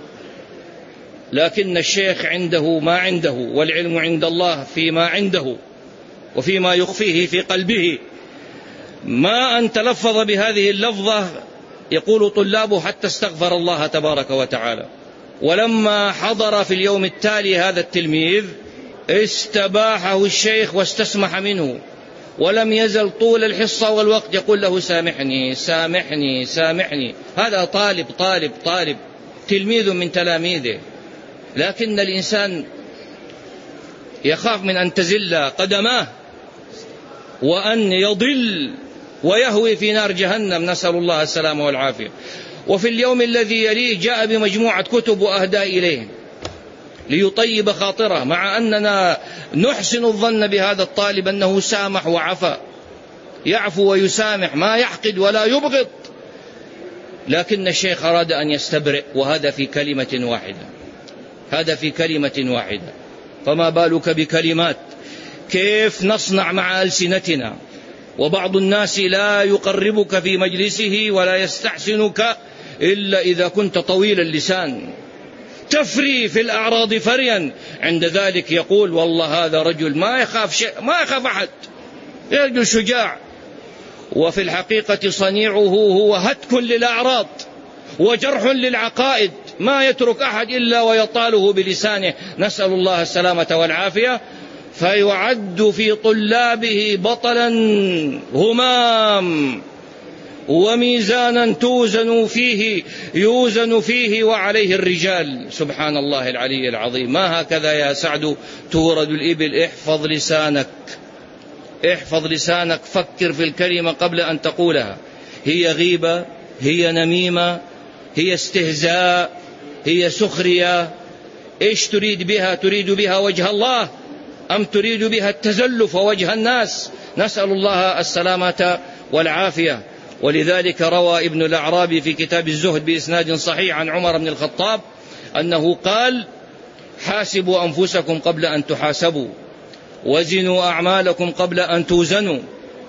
لكن الشيخ عنده ما عنده، والعلم عند الله فيما عنده وفيما يخفيه في قلبه. ما أن تلفظ بهذه اللفظة يقول طلابه حتى استغفر الله تبارك وتعالى. ولما حضر في اليوم التالي هذا التلميذ استباحه الشيخ واستسمح منه، ولم يزل طول الحصة والوقت يقول له سامحني سامحني سامحني. هذا طالب تلميذ من تلاميذه. لكن الإنسان يخاف من أن تزل قدماه وأن يضل ويهوي في نار جهنم، نسأل الله السلامة والعافية. وفي اليوم الذي يليه جاء بمجموعة كتب وأهدى إليه ليطيب خاطره، مع أننا نحسن الظن بهذا الطالب أنه سامح وعفى، يعفو ويسامح، ما يحقد ولا يبغض. لكن الشيخ أراد أن يستبرئ، وهذا في كلمة واحدة. فما بالك بكلمات؟ كيف نصنع مع ألسنتنا؟ وبعض الناس لا يقربك في مجلسه ولا يستحسنك إلا إذا كنت طويل اللسان، تفري في الأعراض فريا، عند ذلك يقول والله هذا رجل ما يخاف شيء، ما يخاف أحد، رجل شجاع. وفي الحقيقة صنيعه هو هتك للأعراض وجرح للعقائد، ما يترك أحد إلا ويطاله بلسانه، نسأل الله السلامة والعافية. فيعد في طلابه بطلا همام وميزانا يوزن فيه وعليه الرجال. سبحان الله العلي العظيم. ما هكذا يا سعد تورد الإبل. احفظ لسانك، فكر في الكلمة قبل أن تقولها. هي غيبة، هي نميمة، هي استهزاء، هي سخرية؟ إيش تريد بها؟ تريد بها وجه الله أم تريد بها التزلف ووجه الناس؟ نسأل الله السلامة والعافية. ولذلك روى ابن الأعرابي في كتاب الزهد بإسناد صحيح عن عمر بن الخطاب أنه قال: حاسبوا أنفسكم قبل أن تحاسبوا، وزنوا أعمالكم قبل أن توزنوا،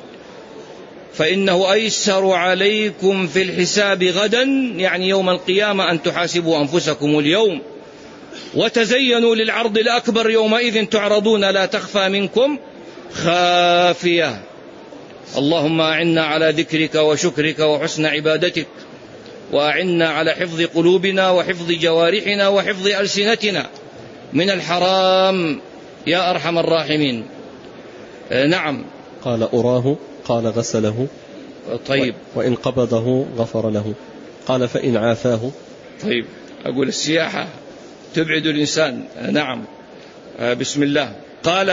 فإنه أيسر عليكم في الحساب غدا، يعني يوم القيامة، أن تحاسبوا أنفسكم اليوم. وتزينوا للعرض الأكبر، يومئذ تعرضون لا تخفى منكم خافية. اللهم أعنا على ذكرك وشكرك وحسن عبادتك، وأعنا على حفظ قلوبنا وحفظ جوارحنا وحفظ ألسنتنا من الحرام يا أرحم الراحمين. نعم. قال أراه، قال غسله. طيب. وإن قبضه غفر له. قال فإن عافاه. طيب، أقول السياحة تبعد الإنسان. نعم. بسم الله. قال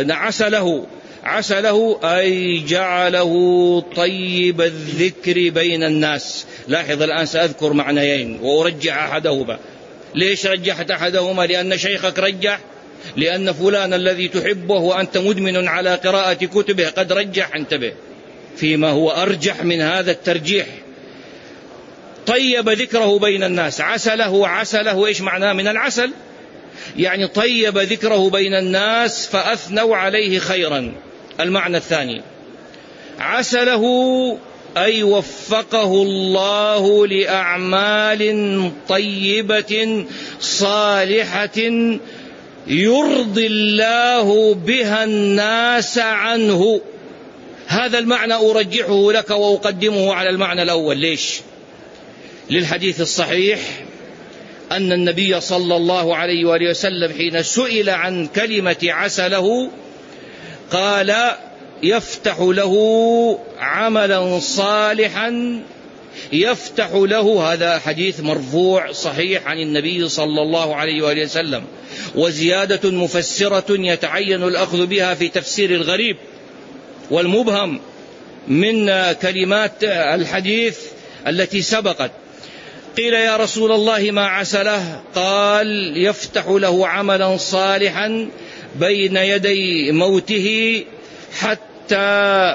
عسله أي جعله طيب الذكر بين الناس. لاحظ الآن سأذكر معنيين وأرجح أحدهما. ليش رجحت أحدهما؟ لأن شيخك رجح، لأن فلان الذي تحبه وأنت مدمن على قراءة كتبه قد رجح. انتبه فيما هو أرجح من هذا الترجيح. طيب ذكره بين الناس. عسله إيش معناه؟ من العسل، يعني طيب ذكره بين الناس فأثنوا عليه خيرا. المعنى الثاني: عسله أي وفقه الله لأعمال طيبة صالحة يرضي الله بها الناس عنه. هذا المعنى أرجحه لك وأقدمه على المعنى الأول. ليش؟ للحديث الصحيح أن النبي صلى الله عليه وآله وسلم حين سئل عن كلمة عسله قال: يفتح له عملا صالحا يفتح له. هذا حديث مرفوع صحيح عن النبي صلى الله عليه وآله وسلم، وزيادة مفسرة يتعين الأخذ بها في تفسير الغريب والمبهم من كلمات الحديث التي سبقت. قيل: يا رسول الله ما عسله؟ قال: يفتح له عملا صالحا بين يدي موته حتى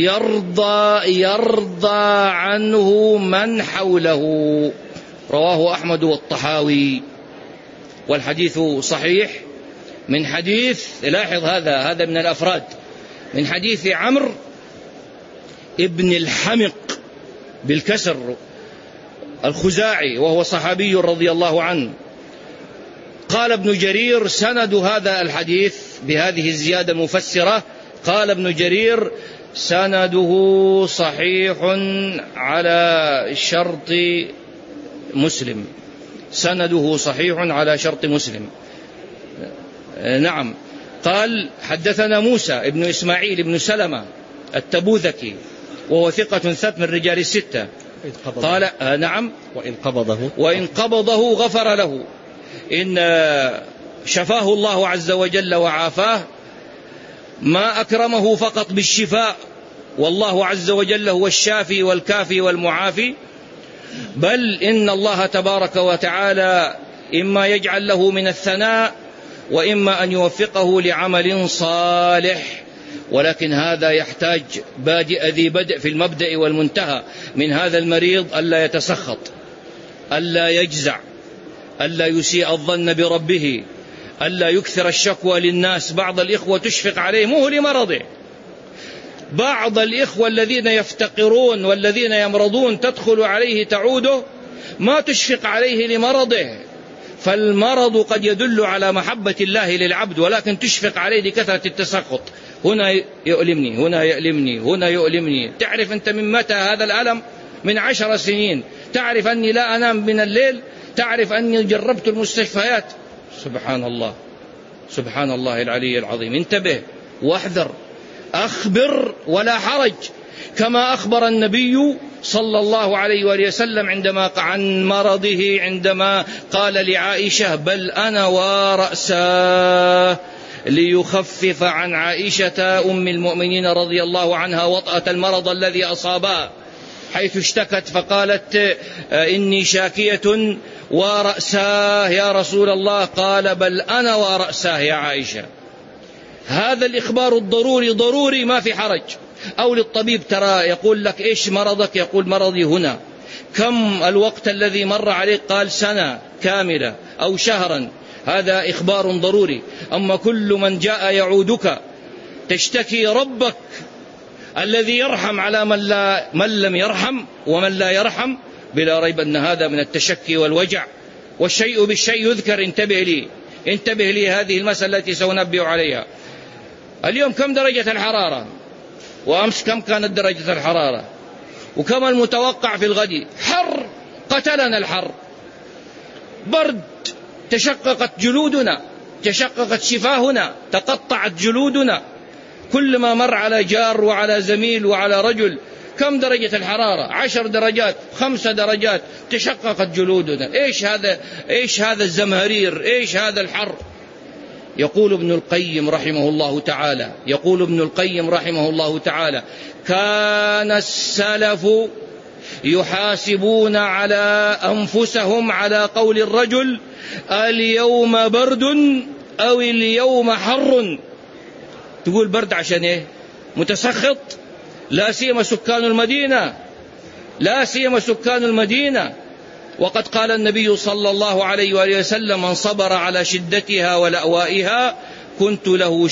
يرضى عنه من حوله. رواه أحمد والطحاوي. والحديث صحيح من حديث، لاحظ هذا من الأفراد، من حديث عمرو ابن الحمق بالكسر الخزاعي، وهو صحابي رضي الله عنه. قال ابن جرير: سند هذا الحديث بهذه الزيادة المفسرة، قال ابن جرير: سنده صحيح على شرط مسلم. سنده صحيح على شرط مسلم. نعم. قال: حدثنا موسى ابن إسماعيل ابن سلمة التبوذكي، وهو ثقة ثبت من رجال الستة. قال: نعم. وإن قبضه غفر له. إن شفاه الله عز وجل وعافاه، ما أكرمه فقط بالشفاء، والله عز وجل هو الشافي والكافي والمعافي، بل إن الله تبارك وتعالى إما يجعل له من الثناء وإما أن يوفقه لعمل صالح. ولكن هذا يحتاج بادئ ذي بدء في المبدأ والمنتهى من هذا المريض: ألا يتسخط، ألا يجزع، ألا يسيء الظن بربه، ألا يكثر الشكوى للناس. بعض الإخوة تشفق عليه مو لمرضه، بعض الإخوة الذين يفتقرون والذين يمرضون تدخل عليه تعوده، ما تشفق عليه لمرضه، فالمرض قد يدل على محبة الله للعبد، ولكن تشفق عليه لكثرة التسخط. هنا يؤلمني، هنا يؤلمني، هنا يؤلمني. تعرف أنت من متى هذا الألم؟ من 10 سنين. تعرف أني لا أنام من الليل، تعرف أني جربت المستشفيات. سبحان الله، سبحان الله العلي العظيم. انتبه واحذر، أخبر ولا حرج، كما أخبر النبي صلى الله عليه وآله وسلم عندما عن مرضه، عندما قال لعائشة: بل أنا ورأساه، ليخفف عن عائشة أم المؤمنين رضي الله عنها وطأة المرض الذي أصابها، حيث اشتكت فقالت: إني شاكية ورأساه يا رسول الله. قال: بل أنا ورأساه يا عائشة. هذا الإخبار الضروري ضروري، ما في حرج. أو للطبيب: ترى يقول لك إيش مرضك؟ يقول: مرضي هنا. كم الوقت الذي مر عليك؟ قال: سنة كاملة أو شهرا. هذا إخبار ضروري. أما كل من جاء يعودك تشتكي ربك الذي يرحم على من لم يرحم ومن لا يرحم، بلا ريب أن هذا من التشكي والوجع. والشيء بالشيء يذكر. انتبه لي هذه المسألة التي سأنبه عليها. اليوم كم درجة الحرارة؟ وأمس كم كانت درجة الحرارة؟ وكم المتوقع في الغد؟ حر، قتلنا الحر. برد، تشققت جلودنا، تشققت شفاهنا، تقطعت جلودنا. كل ما مر على جار وعلى زميل وعلى رجل: كم درجة الحرارة؟ 10 درجات، 5 درجات، تشققت جلودنا. إيش هذا الزمهرير؟ إيش هذا الحر؟ يقول ابن القيم رحمه الله تعالى: كان السلف يحاسبون على أنفسهم على قول الرجل: اليوم برد أو اليوم حر. تقول برد عشان إيه؟ متسخط؟ لا سيما سكان المدينة. وقد قال النبي صلى الله عليه وآله وسلم: من صبر على شدتها ولأوائها كنت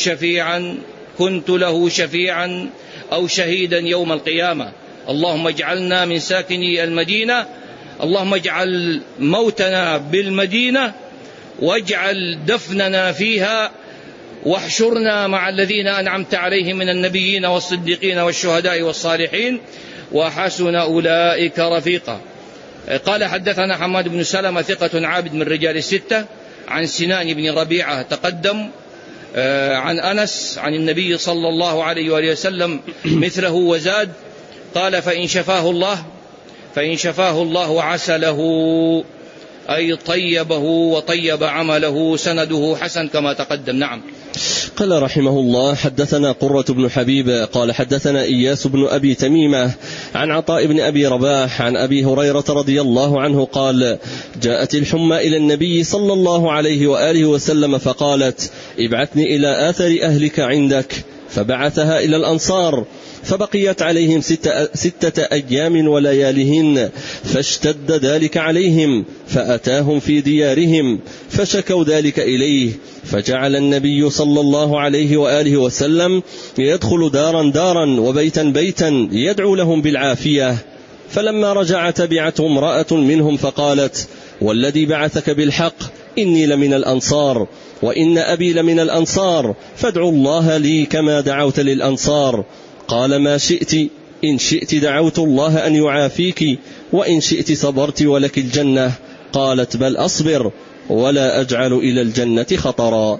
له شفيعا أو شهيدا يوم القيامة. اللهم اجعلنا من ساكني المدينة، اللهم اجعل موتنا بالمدينة، واجعل دفننا فيها، واحشرنا مع الذين أنعمت عليهم من النبيين والصديقين والشهداء والصالحين، وحسن أولئك رفيقا. قال: حدثنا حماد بن سلمة ثقة عابد من رجال الستة، عن سنان بن ربيعة تقدم، عن أنس عن النبي صلى الله عليه وآله وسلم مثله وزاد. قال: فإن شفاه الله عسله، أي طيبه وطيب عمله. سنده حسن كما تقدم. نعم. قال رحمه الله: حدثنا قرة بن حبيب قال: حدثنا إياس بن أبي تميمة عن عطاء بن أبي رباح عن أبي هريرة رضي الله عنه قال: جاءت الحمى إلى النبي صلى الله عليه وآله وسلم فقالت: ابعثني إلى آثر أهلك عندك، فبعثها إلى الأنصار، فبقيت عليهم 6 أيام ولياليهن، فاشتد ذلك عليهم، فأتاهم في ديارهم فشكوا ذلك إليه، فجعل النبي صلى الله عليه وآله وسلم يدخل دارا دارا وبيتا بيتا يدعو لهم بالعافية. فلما رجع تبعته امرأة منهم فقالت: والذي بعثك بالحق إني لمن الأنصار، وإن أبي لمن الأنصار، فادعوا الله لي كما دعوت للأنصار. قال: ما شئت، إن شئت دعوت الله أن يعافيك، وإن شئت صبرت ولك الجنة. قالت: بل أصبر، ولا أجعل إلى الجنة خطرا.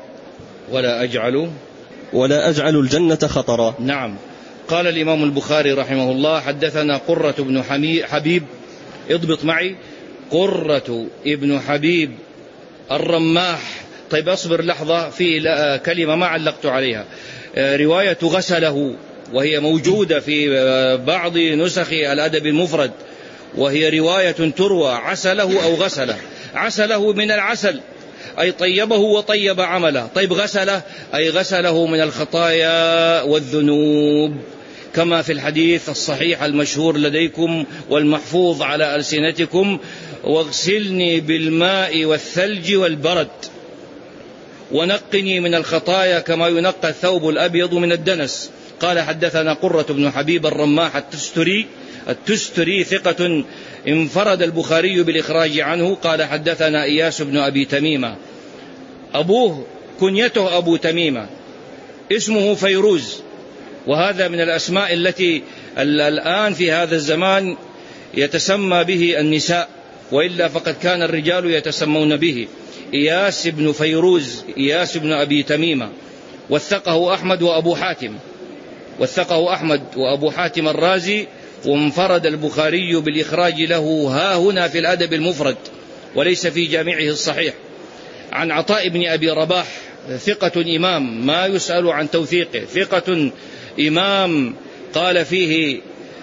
ولا أجعل الجنة خطرا. نعم. قال الإمام البخاري رحمه الله: حدثنا قرة بن حبيب، اضبط معي، قرة ابن حبيب الرماح. طيب أصبر لحظة، في كلمة ما علقت عليها، رواية غسله، وهي موجودة في بعض نسخ الأدب المفرد، وهي رواية تروى عسله أو غسله. عسله من العسل، أي طيبه وطيب عمله. طيب غسله، أي غسله من الخطايا والذنوب، كما في الحديث الصحيح المشهور لديكم والمحفوظ على ألسنتكم: واغسلني بالماء والثلج والبرد، ونقني من الخطايا كما ينقى الثوب الأبيض من الدنس. قال: حدثنا قرة بن حبيب الرماح التستري التستري ثقة انفرد البخاري بالإخراج عنه. قال حدثنا إياس بن أبي تميمة، أبوه كنيته أبو تميمة، اسمه فيروز، وهذا من الأسماء التي الآن في هذا الزمان يتسمى به النساء، وإلا فقد كان الرجال يتسمون به. إياس بن فيروز، إياس بن أبي تميمة، وثقه أحمد وأبو حاتم، وثقه أحمد وأبو حاتم الرازي، وانفرد البخاري بالإخراج له ها هنا في الأدب المفرد وليس في جامعه الصحيح. عن عطاء بن أبي رباح، ثقة إمام ما يسأل عن توثيقه، ثقة إمام، قال فيه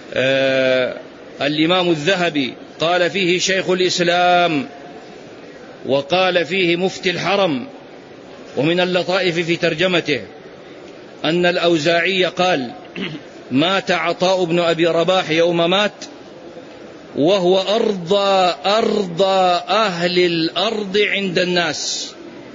الإمام الذهبي قال فيه شيخ الإسلام، وقال فيه مفتي الحرم. ومن اللطائف في ترجمته أن الأوزاعي قال: مات عطاء بن أبي رباح يوم مات وهو أرضى أهل الأرض عند الناس.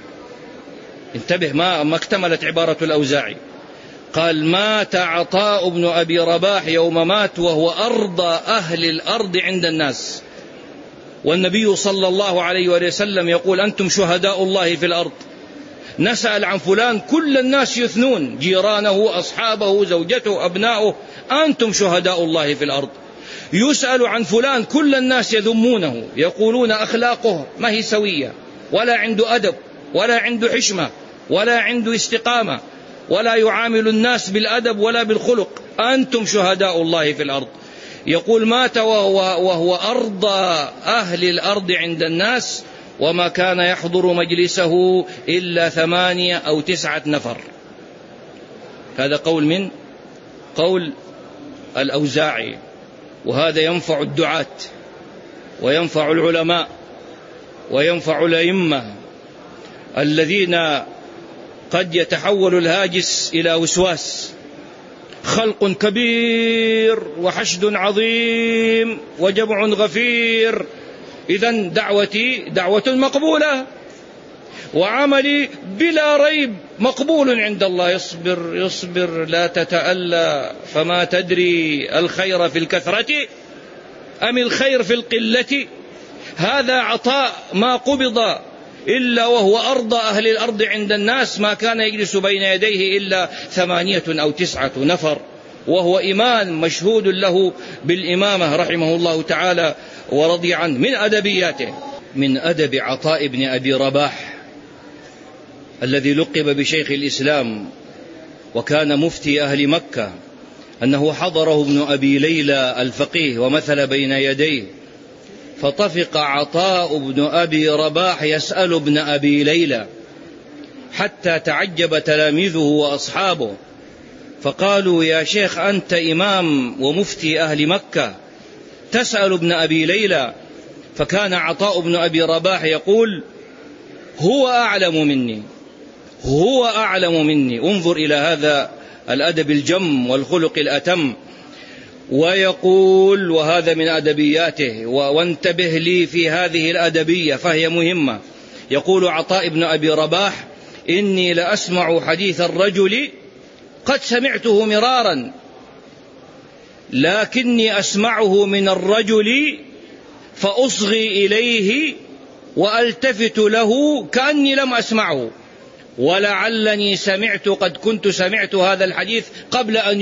انتبه، ما اكتملت عبارة الأوزاعي، قال: مات عطاء بن أبي رباح يوم مات وهو أرضى أهل الأرض عند الناس. والنبي صلى الله عليه وسلم يقول: أنتم شهداء الله في الأرض. نسأل عن فلان كل الناس يثنون، جيرانه، أصحابه، زوجته، أبناؤه، أنتم شهداء الله في الأرض. يسأل عن فلان كل الناس يذمونه، يقولون أخلاقه ما هي سوية، ولا عنده أدب، ولا عنده حشمة، ولا عنده استقامة، ولا يعامل الناس بالأدب ولا بالخلق. أنتم شهداء الله في الأرض. يقول: مات وهو أرضى أهل الأرض عند الناس، وما كان يحضر مجلسه إلا 8 أو 9 نفر. هذا قول من قول الأوزاعي، وهذا ينفع الدعاة وينفع العلماء وينفع الأئمة الذين قد يتحول الهاجس إلى وسواس. خلق كبير وحشد عظيم وجمع غفير، إذن دعوتي دعوة مقبولة، وعملي بلا ريب مقبول عند الله. يصبر لا تتألى، فما تدري الخير في الكثرة أم الخير في القلة. هذا عطاء ما قبض إلا وهو أرضى أهل الأرض عند الناس، ما كان يجلس بين يديه إلا 8 أو 9 نفر، وهو إمام مشهود له بالإمامة رحمه الله تعالى ورضي عنه. من أدبياته، من أدب عطاء بن أبي رباح الذي لقب بشيخ الإسلام وكان مفتي أهل مكة، أنه حضره ابن أبي ليلى الفقيه ومثل بين يديه، فطفق عطاء بن أبي رباح يسأل ابن أبي ليلى حتى تعجب تلاميذه وأصحابه، فقالوا: يا شيخ، أنت إمام ومفتي أهل مكة تسأل ابن أبي ليلى؟ فكان عطاء بن أبي رباح يقول: هو أعلم مني، هو أعلم مني. انظر إلى هذا الأدب الجم والخلق الأتم. ويقول، وهذا من أدبياته، وانتبه لي في هذه الأدبية فهي مهمة، يقول عطاء بن أبي رباح: إني لأسمع حديث الرجل قد سمعته مرارا، لكني أسمعه من الرجل فأصغي إليه وألتفت له كأني لم أسمعه، ولعلني قد كنت سمعت هذا الحديث قبل أن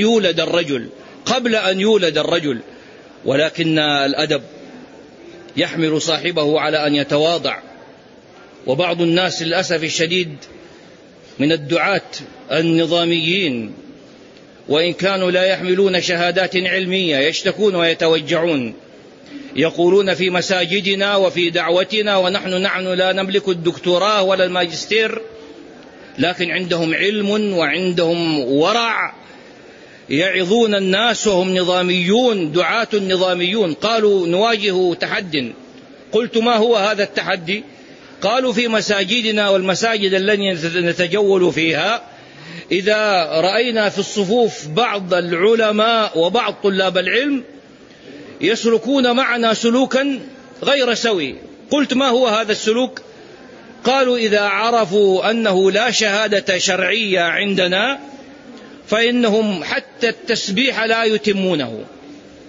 يولد الرجل. ولكن الأدب يحمل صاحبه على أن يتواضع. وبعض الناس للأسف الشديد من الدعاة النظاميين، وإن كانوا لا يحملون شهادات علمية، يشتكون ويتوجعون، يقولون في مساجدنا وفي دعوتنا ونحن لا نملك الدكتوراه ولا الماجستير، لكن عندهم علم وعندهم ورع، يعظون الناس وهم نظاميون، دعاة نظاميون. قالوا: نواجه تحد. قلت: ما هو هذا التحدي؟ قالوا: في مساجدنا والمساجد التي نتجول فيها، إذا رأينا في الصفوف بعض العلماء وبعض طلاب العلم يسلكون معنا سلوكا غير سوي. قلت: ما هو هذا السلوك؟ قالوا: إذا عرفوا أنه لا شهادة شرعية عندنا فإنهم حتى التسبيح لا يتمونه.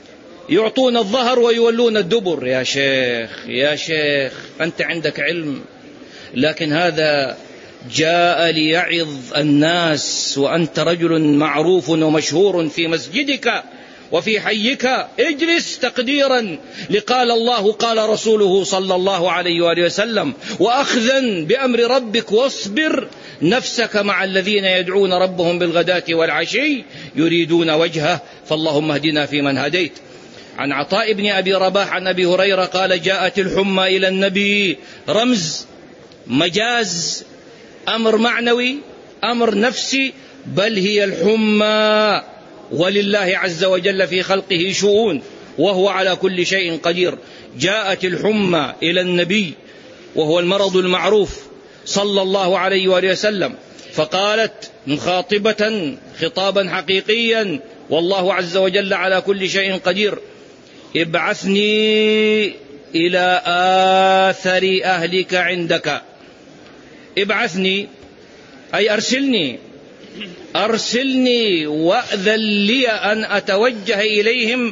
يعطون الظهر ويولون الدبر. يا شيخ يا شيخ أنت عندك علم، لكن هذا جاء ليعظ الناس، وأنت رجل معروف ومشهور في مسجدك وفي حيك. اجلس تقديرا لقال الله قال رسوله صلى الله عليه وآله وسلم، وأخذا بأمر ربك، واصبر نفسك مع الذين يدعون ربهم بالغداة والعشي يريدون وجهه، فاللهم اهدنا فيمن هديت. عن عطاء بن أبي رباح عن أبي هريرة قال: جاءت الحمى إلى النبي، رمز، مجاز، أمر معنوي، أمر نفسي، بل هي الحمى، ولله عز وجل في خلقه شؤون وهو على كل شيء قدير. جاءت الحمى إلى النبي وهو المرض المعروف صلى الله عليه وآله وسلم، فقالت مخاطبة خطابا حقيقيا والله عز وجل على كل شيء قدير: ابعثني إلى آثر أهلك عندك. ابعثني أي أرسلني وأذن لي أن أتوجه إليهم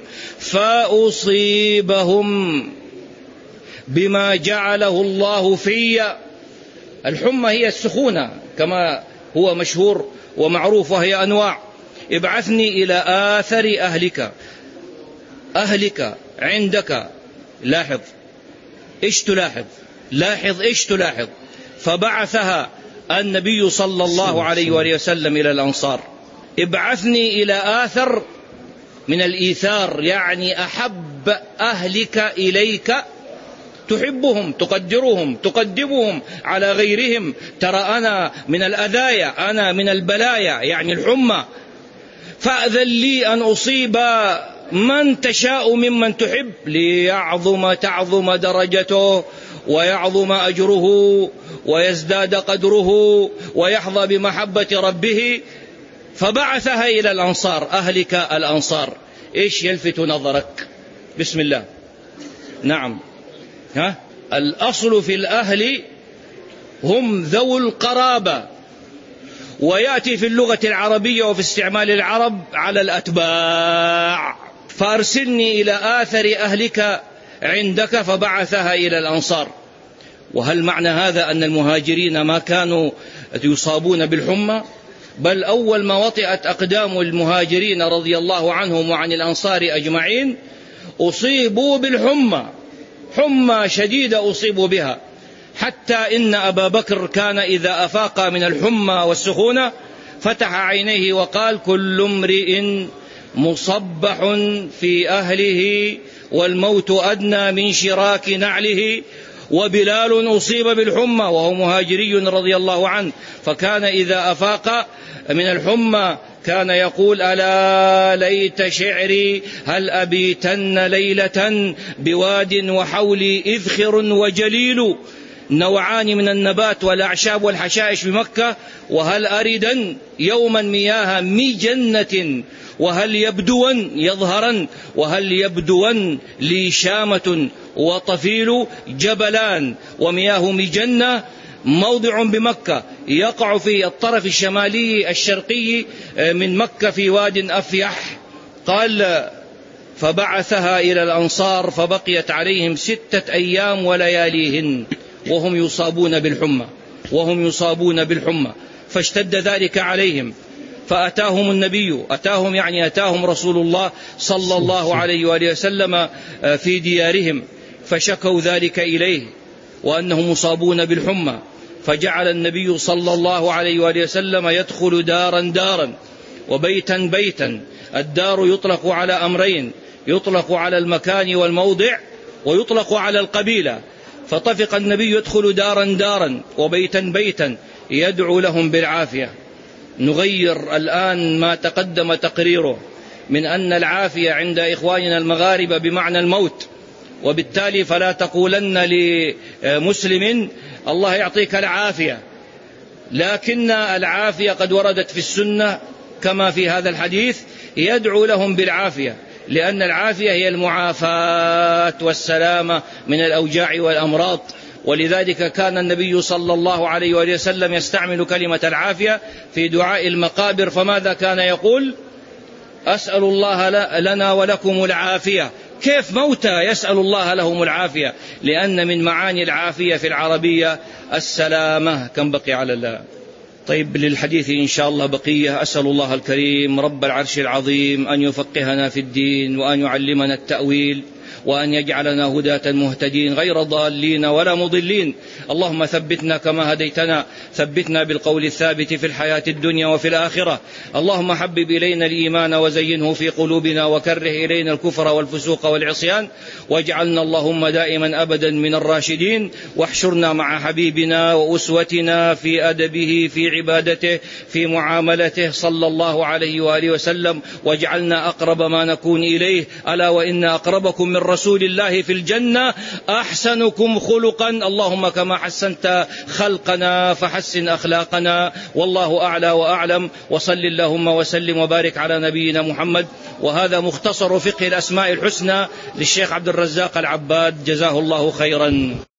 فأصيبهم بما جعله الله في. الحمى هي السخونة كما هو مشهور ومعروف، وهي أنواع. ابعثني إلى آثر أهلك عندك. لاحظ إيش تلاحظ. فبعثها النبي صلى الله عليه وآله وسلم إلى الأنصار. ابعثني إلى آثر من الإيثار، يعني أحب أهلك إليك، تحبهم، تقدرهم، تقدمهم على غيرهم. ترى أنا من الأذايا، أنا من البلايا، يعني الحمى، فأذن لي أن أصيب من تشاء ممن تحب، تعظم درجته ويعظم أجره ويزداد قدره ويحظى بمحبة ربه. فبعثها إلى الأنصار، أهلك الأنصار. إيش يلفت نظرك؟ بسم الله. نعم، الأصل في الأهل هم ذو القرابة، ويأتي في اللغة العربية وفي استعمال العرب على الأتباع. فأرسلني إلى آثر أهلك عندك، فبعثها إلى الأنصار. وهل معنى هذا أن المهاجرين ما كانوا يصابون بالحمى؟ بل أول ما وطئت أقدام المهاجرين رضي الله عنهم وعن الأنصار أجمعين أصيبوا بالحمى، حمى شديدة أصيبوا بها، حتى إن أبا بكر كان إذا أفاق من الحمى والسخونة فتح عينيه وقال: كل امرئ مصبح في أهله والموت أدنى من شراك نعله. وبلال أصيب بالحمى وهو مهاجري رضي الله عنه، فكان إذا أفاق من الحمى كان يقول: ألا ليت شعري هل أبيتن ليلة بواد وحولي إذخر وجليل. نوعان من النبات والأعشاب والحشائش بمكة، وهل أردا يوما مياه مجنة، وهل يبدوا يظهرا، وهل يبدوا لي شامة وطفيل جبلان. ومياه مجنة موضع بمكة يقع في الطرف الشمالي الشرقي من مكة في واد أفيح. قال: فبعثها إلى الأنصار فبقيت عليهم 6 أيام ولياليهن وهم يصابون بالحمى فاشتد ذلك عليهم، فأتاهم النبي، أتاهم رسول الله صلى الله عليه وآله وسلم في ديارهم، فشكوا ذلك إليه وأنهم مصابون بالحمى. فجعل النبي صلى الله عليه وآله وسلم يدخل دارا دارا وبيتا بيتا. الدار يطلق على أمرين: يطلق على المكان والموضع، ويطلق على القبيلة. فطفق النبي يدخل دارا دارا وبيتا بيتا يدعو لهم بالعافية. نغير الآن ما تقدم تقريره من أن العافية عند إخواننا المغاربة بمعنى الموت، وبالتالي فلا تقولن لمسلم الله يعطيك العافية، لكن العافية قد وردت في السنة كما في هذا الحديث، يدعو لهم بالعافية، لأن العافية هي المعافاة والسلامة من الأوجاع والأمراض. ولذلك كان النبي صلى الله عليه وآله وسلم يستعمل كلمة العافية في دعاء المقابر. فماذا كان يقول؟ أسأل الله لنا ولكم العافية كيف موتى يسأل الله لهم العافية؟ لأن من معاني العافية في العربية السلامة. كم بقي على الله؟ طيب، للحديث إن شاء الله بقية. أسأل الله الكريم رب العرش العظيم أن يفقهنا في الدين، وأن يعلمنا التأويل، وأن يجعلنا هداة مهتدين غير ضالين ولا مضلين. اللهم ثبتنا كما هديتنا، ثبتنا بالقول الثابت في الحياة الدنيا وفي الآخرة. اللهم حبب إلينا الإيمان وزينه في قلوبنا، وكره إلينا الكفر والفسوق والعصيان، واجعلنا اللهم دائما أبدا من الراشدين. واحشرنا مع حبيبنا وأسوتنا في أدبه، في عبادته، في معاملته صلى الله عليه وآله وسلم، واجعلنا أقرب ما نكون إليه. ألا وإن أقربكم من رسول الله في الجنة أحسنكم خلقا. اللهم كما حسنت خلقنا فحسن أخلاقنا. والله أعلى وأعلم. وصل اللهم وسلم وبارك على نبينا محمد. وهذا مختصر فقه الأسماء الحسنى للشيخ عبد الرزاق العباد، جزاه الله خيرا.